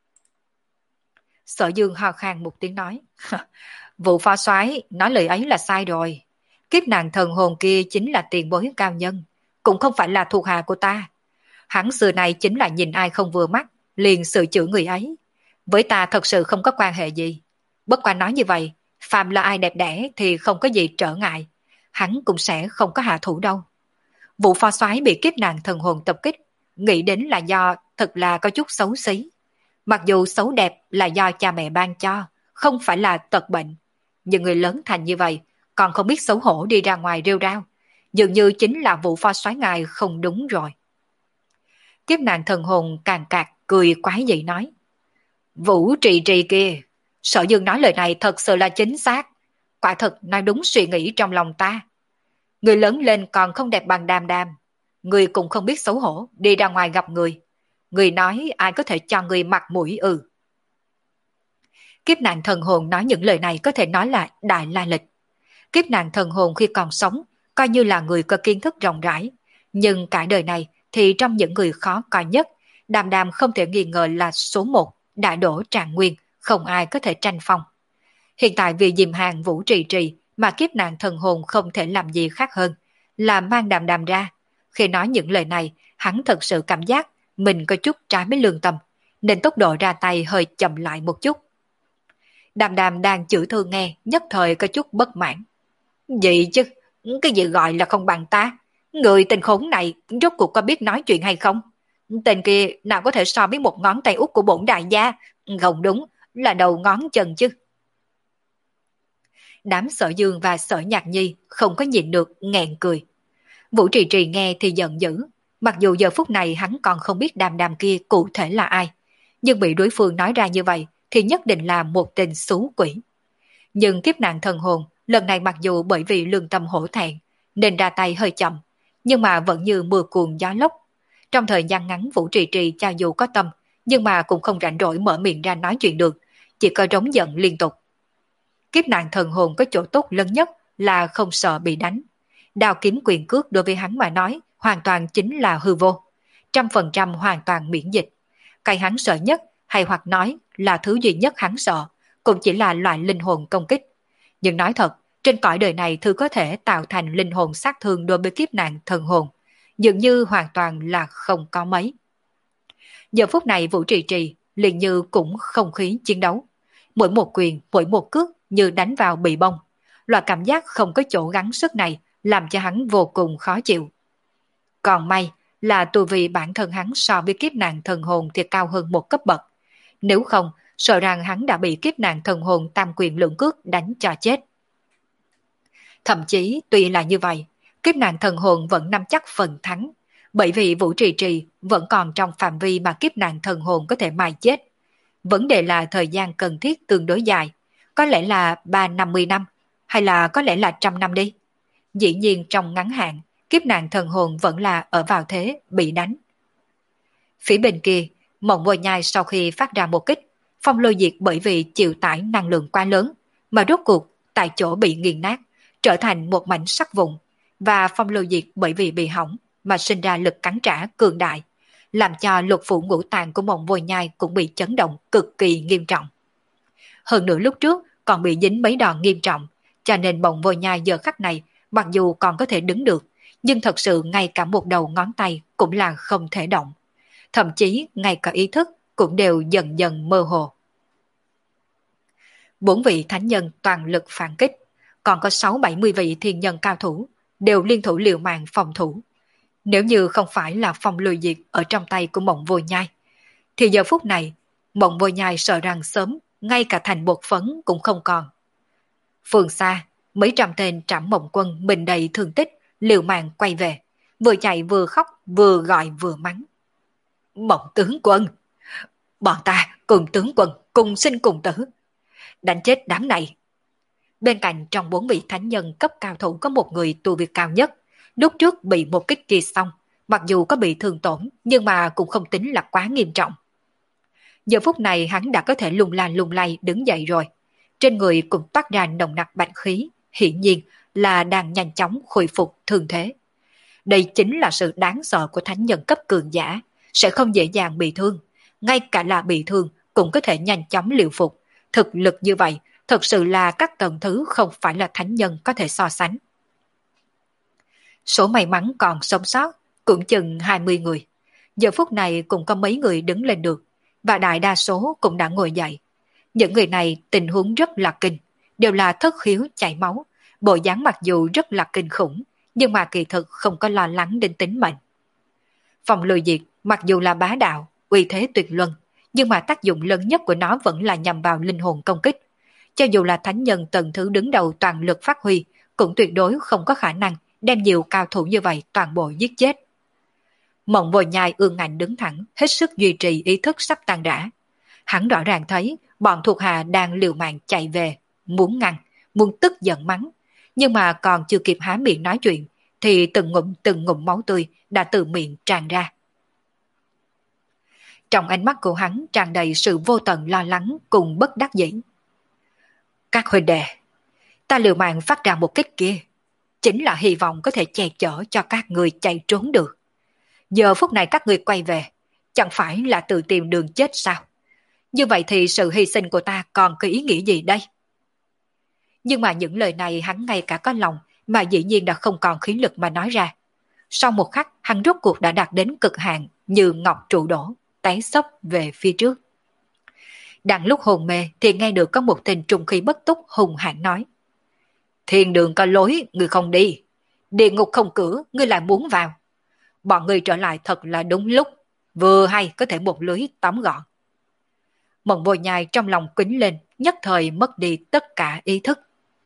Sở Dương ho khan một tiếng nói. Vụ phó soái nói lời ấy là sai rồi. Kiếp nạn thần hồn kia chính là tiền bối cao nhân, cũng không phải là thuộc hạ của ta. Hắn xưa này chính là nhìn ai không vừa mắt, liền sự chữa người ấy. Với ta thật sự không có quan hệ gì. Bất quá nói như vậy, phàm là ai đẹp đẽ thì không có gì trở ngại. Hắn cũng sẽ không có hạ thủ đâu. Vụ phó soái bị kiếp nạn thần hồn tập kích, nghĩ đến là do thật là có chút xấu xí. Mặc dù xấu đẹp là do cha mẹ ban cho, không phải là tật bệnh. Nhưng người lớn thành như vậy, còn không biết xấu hổ đi ra ngoài rêu rao. Dường như chính là vụ phó soái ngài không đúng rồi. Kiếp nạn thần hồn càng cạc cười quái dị nói. Vũ Trì Trì kia, Sở Dương nói lời này thật sự là chính xác. Quả thật nói đúng suy nghĩ trong lòng ta. Người lớn lên còn không đẹp bằng Đàm Đàm. Người cũng không biết xấu hổ đi ra ngoài gặp người. Người nói ai có thể cho người mặt mũi ừ. Kiếp nạn thần hồn nói những lời này có thể nói là đại la lịch. Kiếp nạn thần hồn khi còn sống coi như là người có kiến thức rộng rãi. Nhưng cả đời này thì trong những người khó coi nhất, Đàm Đàm không thể nghi ngờ là số một, đại đổ trạng nguyên, không ai có thể tranh phong. Hiện tại vì dìm hàng Vũ Trì Trì mà kiếp nạn thần hồn không thể làm gì khác hơn là mang Đàm Đàm ra. Khi nói những lời này, hắn thật sự cảm giác mình có chút trái với lương tâm, nên tốc độ ra tay hơi chậm lại một chút. Đàm Đàm đang chửi thư nghe, nhất thời có chút bất mãn. Gì chứ, cái gì gọi là không bằng ta? Người tên khốn này rốt cuộc có biết nói chuyện hay không? Tên kia nào có thể so với một ngón tay út của bổn đại gia, không đúng, là đầu ngón chân chứ. Đám Sở Dương và Sở Nhạc Nhi không có nhịn được nghẹn cười. Vũ Trì Trì nghe thì giận dữ, mặc dù giờ phút này hắn còn không biết đàm đàm kia cụ thể là ai, nhưng bị đối phương nói ra như vậy thì nhất định là một tên xú quỷ. Nhưng kiếp nạn thần hồn lần này mặc dù bởi vì lương tâm hổ thẹn nên ra tay hơi chậm, nhưng mà vẫn như mưa cuồng gió lốc. Trong thời gian ngắn Vũ Trì Trì cho dù có tâm, nhưng mà cũng không rảnh rỗi mở miệng ra nói chuyện được, chỉ có rống giận liên tục. Kiếp nạn thần hồn có chỗ tốt lớn nhất là không sợ bị đánh. Đao kiếm quyền cước đối với hắn mà nói hoàn toàn chính là hư vô, trăm phần trăm hoàn toàn miễn dịch. Cái hắn sợ nhất, hay hoặc nói là thứ duy nhất hắn sợ, cũng chỉ là loại linh hồn công kích. Nhưng nói thật, trên cõi đời này thứ có thể tạo thành linh hồn sát thương đối với kiếp nạn thần hồn, dường như hoàn toàn là không có mấy. Giờ phút này Vũ Trì Trì liền như cũng không khí chiến đấu. Mỗi một quyền, mỗi một cước như đánh vào bị bông. Loại cảm giác không có chỗ gắng sức này làm cho hắn vô cùng khó chịu. Còn may là tu vi bản thân hắn so với kiếp nạn thần hồn thì cao hơn một cấp bậc. Nếu không, sợ rằng hắn đã bị kiếp nạn thần hồn tam quyền lượng cước đánh cho chết. Thậm chí tuy là như vậy, kiếp nạn thần hồn vẫn nắm chắc phần thắng, bởi vì Vũ Trì Trì vẫn còn trong phạm vi mà kiếp nạn thần hồn có thể mài chết. Vấn đề là thời gian cần thiết tương đối dài, có lẽ là ba năm mươi năm, hay là có lẽ là trăm năm đi. Dĩ nhiên trong ngắn hạn, kiếp nạn thần hồn vẫn là ở vào thế bị đánh. Phía bên kia, Mộng Vô Nhai sau khi phát ra một kích, Phong Lôi Diệt bởi vì chịu tải năng lượng quá lớn mà rốt cuộc tại chỗ bị nghiền nát, trở thành một mảnh sắt vụn, và Phong Lôi Diệt bởi vì bị hỏng mà sinh ra lực cắn trả cường đại, làm cho lục phủ ngũ tạng của Mộng Vô Nhai cũng bị chấn động cực kỳ nghiêm trọng. Hơn nữa lúc trước còn bị dính mấy đòn nghiêm trọng, cho nên Mộng Vô Nhai giờ khắc này mặc dù còn có thể đứng được, nhưng thật sự ngay cả một đầu ngón tay cũng là không thể động. Thậm chí ngay cả ý thức cũng đều dần dần mơ hồ. Bốn vị thánh nhân toàn lực phản kích, còn có sáu bảy mươi vị thiên nhân cao thủ, đều liên thủ liều mạng phòng thủ. Nếu như không phải là Phong Lôi Diệt ở trong tay của Mộng Vô Nhai, thì giờ phút này, Mộng Vô Nhai sợ rằng sớm, ngay cả thành bột phấn cũng không còn. Phương xa, mấy trăm tên Trảm Mộng Quân mình đầy thương tích, liều mạng quay về, vừa chạy vừa khóc, vừa gọi vừa mắng. Mộng tướng quân, bọn ta cùng tướng quân, cùng sinh cùng tử, đánh chết đám này. Bên cạnh trong bốn vị thánh nhân cấp cao thủ có một người tu vi cao nhất, lúc trước bị một kích kia xong, mặc dù có bị thương tổn nhưng mà cũng không tính là quá nghiêm trọng. Giờ phút này hắn đã có thể lung la lung lay đứng dậy rồi, trên người cũng toát ra nồng nặc bạch khí, hiển nhiên là đang nhanh chóng khôi phục thương thế. Đây chính là sự đáng sợ của thánh nhân cấp cường giả, sẽ không dễ dàng bị thương, ngay cả là bị thương cũng có thể nhanh chóng liệu phục. Thực lực như vậy, thật sự là các tầng thứ không phải là thánh nhân có thể so sánh. Số may mắn còn sống sót cũng chừng hai mươi người. Giờ phút này cũng có mấy người đứng lên được, và đại đa số cũng đã ngồi dậy. Những người này tình huống rất là kinh, đều là thất khiếu chảy máu, bộ dáng mặc dù rất là kinh khủng, nhưng mà kỳ thực không có lo lắng đến tính mệnh. Phong Lôi Diệt mặc dù là bá đạo, uy thế tuyệt luân, nhưng mà tác dụng lớn nhất của nó vẫn là nhằm vào linh hồn công kích. Cho dù là thánh nhân tầng thứ đứng đầu toàn lực phát huy, cũng tuyệt đối không có khả năng đem nhiều cao thủ như vậy toàn bộ giết chết. Mộng Vô Nhai ương ngạnh đứng thẳng, hết sức duy trì ý thức sắp tan rã. Hắn rõ ràng thấy bọn thuộc hạ đang liều mạng chạy về, muốn ngăn, muốn tức giận mắng, nhưng mà còn chưa kịp há miệng nói chuyện, thì từng ngụm từng ngụm máu tươi đã từ miệng tràn ra. Trong ánh mắt của hắn tràn đầy sự vô tận lo lắng cùng bất đắc dĩ. Các huynh đệ, ta liều mạng phát ra một kích kia, chính là hy vọng có thể che chở cho các người chạy trốn được. Giờ phút này các người quay về, chẳng phải là tự tìm đường chết sao? Như vậy thì sự hy sinh của ta còn có ý nghĩa gì đây? Nhưng mà những lời này hắn ngay cả có lòng mà dĩ nhiên đã không còn khí lực mà nói ra. Sau một khắc hắn rốt cuộc đã đạt đến cực hạn, như ngọc trụ đổ, té xốc về phía trước. Đang lúc hồn mê thì nghe được có một tên trùng khí bất túc hùng hãn nói. Thiên đường có lối, ngươi không đi. Địa ngục không cửa, ngươi lại muốn vào. Bọn ngươi trở lại thật là đúng lúc. vừa hay có thể một lưới tóm gọn. Mộng Vô Nhai trong lòng quýnh lên, nhất thời mất đi tất cả ý thức.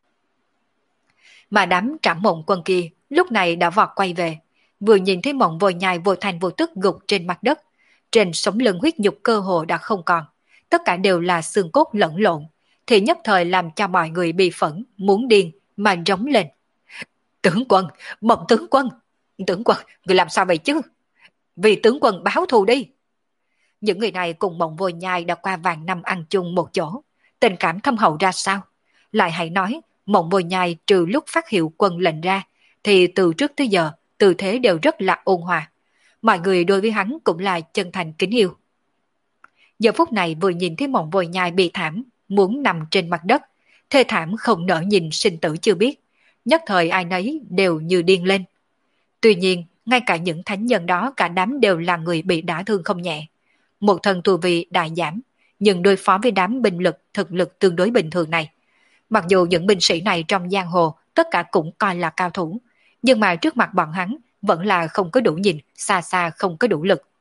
Mà đám Trảm Mộng Quân kia lúc này đã vọt quay về, vừa nhìn thấy Mộng Vô Nhai vô thành vô tức gục trên mặt đất, trên sống lưng huyết nhục cơ hồ đã không còn, tất cả đều là xương cốt lẫn lộn, thì nhất thời làm cho mọi người bị phẫn, muốn điên mà rống lên. Tướng quân, Mộng tướng quân, tướng quân, người làm sao vậy chứ? Vì tướng quân báo thù đi. Những người này cùng Mộng Vô Nhai đã qua vài năm ăn chung một chỗ, tình cảm thâm hậu ra sao? Lại hãy nói, Mộng Vô Nhai trừ lúc phát hiệu quân lệnh ra, thì từ trước tới giờ, tư thế đều rất là ôn hòa. Mọi người đối với hắn cũng là chân thành kính yêu. Giờ phút này vừa nhìn thấy Mộng Vô Nhai bị thảm, muốn nằm trên mặt đất, thê thảm không nỡ nhìn sinh tử chưa biết, nhất thời ai nấy đều như điên lên. Tuy nhiên, ngay cả những thánh nhân đó cả đám đều là người bị đả thương không nhẹ. Một thần tu vi đại giảm, nhưng đối phó với đám binh lực thực lực tương đối bình thường này. Mặc dù những binh sĩ này trong giang hồ tất cả cũng coi là cao thủ, nhưng mà trước mặt bọn hắn vẫn là không có đủ nhìn, xa xa không có đủ lực.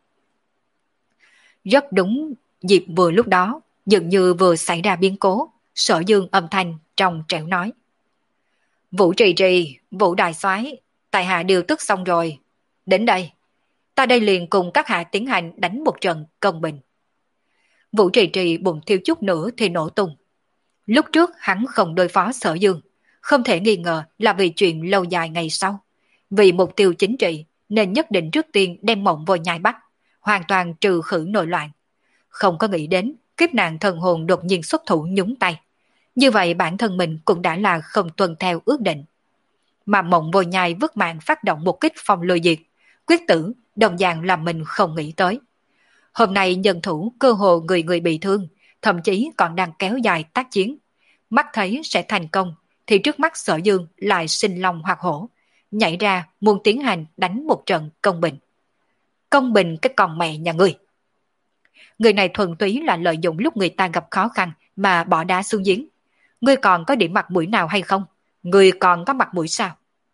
Rất đúng dịp vừa lúc đó, dường như vừa xảy ra biến cố, Sở Dương âm thanh trong trẻo nói. Vũ Trì Trì, Vũ Đại Soái, tại hạ điều tức xong rồi. Đến đây, ta đây liền cùng các hạ tiến hành đánh một trận công bình. Vũ Trì Trì bụng thiêu chút nữa thì nổ tung. Lúc trước hắn không đối phó Sở Dương, không thể nghi ngờ là vì chuyện lâu dài ngày sau. Vì mục tiêu chính trị nên nhất định trước tiên đem Mộng Vô Nhai bắt, hoàn toàn trừ khử nội loạn. Không có nghĩ đến kiếp nạn thần hồn đột nhiên xuất thủ nhúng tay. Như vậy bản thân mình cũng đã là không tuân theo ước định. Mà Mộng Vô Nhai vứt mạng phát động một kích phong lôi diệt, quyết tử đồng dạng là mình không nghĩ tới. Hôm nay nhân thủ cơ hồ người người bị thương, thậm chí còn đang kéo dài tác chiến. Mắt thấy sẽ thành công, thì trước mắt Sở Dương lại sinh long hoạt hổ, nhảy ra muốn tiến hành đánh một trận công bình. Công bình cái con mẹ nhà ngươi. Người này thuần túy là lợi dụng lúc người ta gặp khó khăn mà bỏ đá xuống giếng. Ngươi còn có điểm mặt mũi nào hay không? Ngươi còn có mặt mũi sao?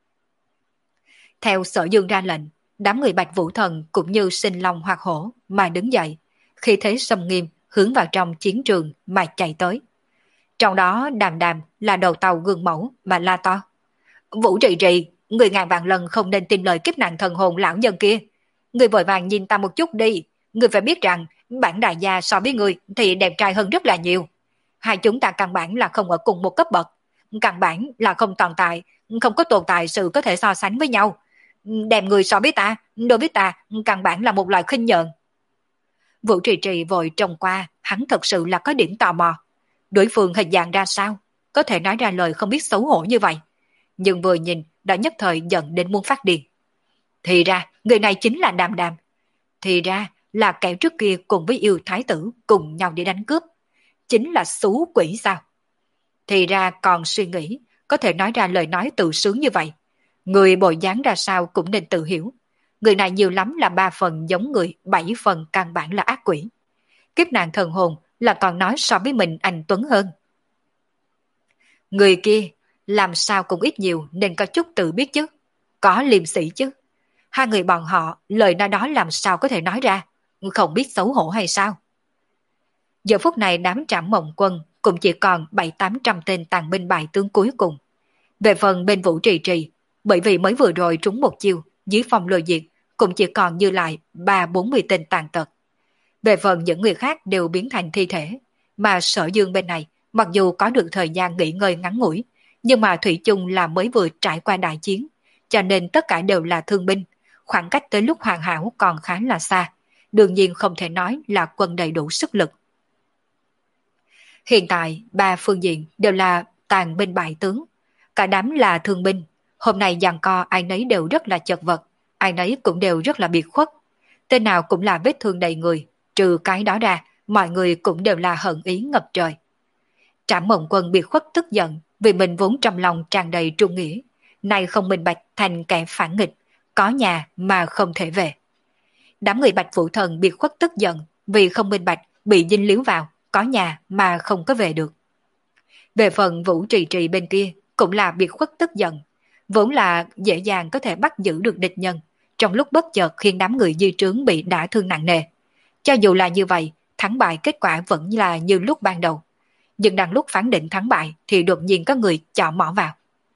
Theo Sở Dương ra lệnh, đám người Bạch Vũ Thần cũng như sinh long hoạt hổ mà đứng dậy, khi thế xâm nghiêm hướng vào trong chiến trường mà chạy tới. Trong đó Đàm Đàm là đầu tàu gương mẫu mà la to. Vũ Trì Trì, người ngàn vạn lần không nên tin lời kiếp nạn thần hồn lão nhân kia. Người vội vàng nhìn ta một chút đi, người phải biết rằng bản đại gia so với người thì đẹp trai hơn rất là nhiều. Hai chúng ta căn bản là không ở cùng một cấp bậc, căn bản là không tồn tại, không có tồn tại sự có thể so sánh với nhau. Đem người so với ta, đối với ta, căn bản là một loại khinh nhờn. Vũ Trì Trì vội trông qua, hắn thật sự là có điểm tò mò. Đối phương hình dạng ra sao, có thể nói ra lời không biết xấu hổ như vậy. Nhưng vừa nhìn đã nhất thời giận đến muốn phát điên. Thì ra, người này chính là Đàm Đàm. Thì ra là kẻ trước kia cùng với yêu thái tử cùng nhau đi đánh cướp. Chính là xú quỷ sao? Thì ra còn suy nghĩ, có thể nói ra lời nói tự sướng như vậy. Người bồi dáng ra sao cũng nên tự hiểu. Người này nhiều lắm là ba phần giống người, bảy phần căn bản là ác quỷ. Kiếp nạn thần hồn là còn nói so với mình anh Tuấn hơn. Người kia làm sao cũng ít nhiều nên có chút tự biết chứ. Có liêm sĩ chứ. Hai người bọn họ lời nói đó làm sao có thể nói ra. Không biết xấu hổ hay sao. Giờ phút này đám Trảm Mộng Quân cũng chỉ còn bảy tám trăm tên tàn binh bại tướng cuối cùng. Về phần bên Vũ Trì Trì, bởi vì mới vừa rồi trúng một chiêu dưới phong lôi diệt, cũng chỉ còn như lại ba bốn mươi tên tàn tật. Về phần những người khác đều biến thành thi thể, mà Sở Dương bên này mặc dù có được thời gian nghỉ ngơi ngắn ngủi, nhưng mà thủy chung là mới vừa trải qua đại chiến, cho nên tất cả đều là thương binh, khoảng cách tới lúc hoàn hảo còn khá là xa, đương nhiên không thể nói là quân đầy đủ sức lực. Hiện tại ba phương diện đều là tàn binh bại tướng, cả đám là thương binh, hôm nay giằng co ai nấy đều rất là chật vật, ai nấy cũng đều rất là biệt khuất, tên nào cũng là vết thương đầy người, trừ cái đó ra, mọi người cũng đều là hận ý ngập trời. Trảm Mộng Quân biệt khuất tức giận vì mình vốn trong lòng tràn đầy trung nghĩa, nay không minh bạch thành kẻ phản nghịch, có nhà mà không thể về. Đám người Bạch Vũ Thần biệt khuất tức giận vì không minh bạch bị dinh líu vào, có nhà mà không có về được. Về phần Vũ Trì Trì bên kia cũng là biệt khuất tức giận, vốn là dễ dàng có thể bắt giữ được địch nhân, trong lúc bất chợt khiến đám người dư trướng bị đả thương nặng nề. Cho dù là như vậy, thắng bại kết quả vẫn là như lúc ban đầu. Nhưng đang lúc phán định thắng bại thì đột nhiên có người chọ mỏ vào.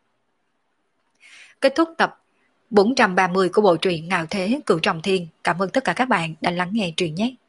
Kết thúc tập bốn trăm ba mươi của bộ truyện Ngạo Thế Cửu Trọng Thiên. Cảm ơn tất cả các bạn đã lắng nghe truyện nhé.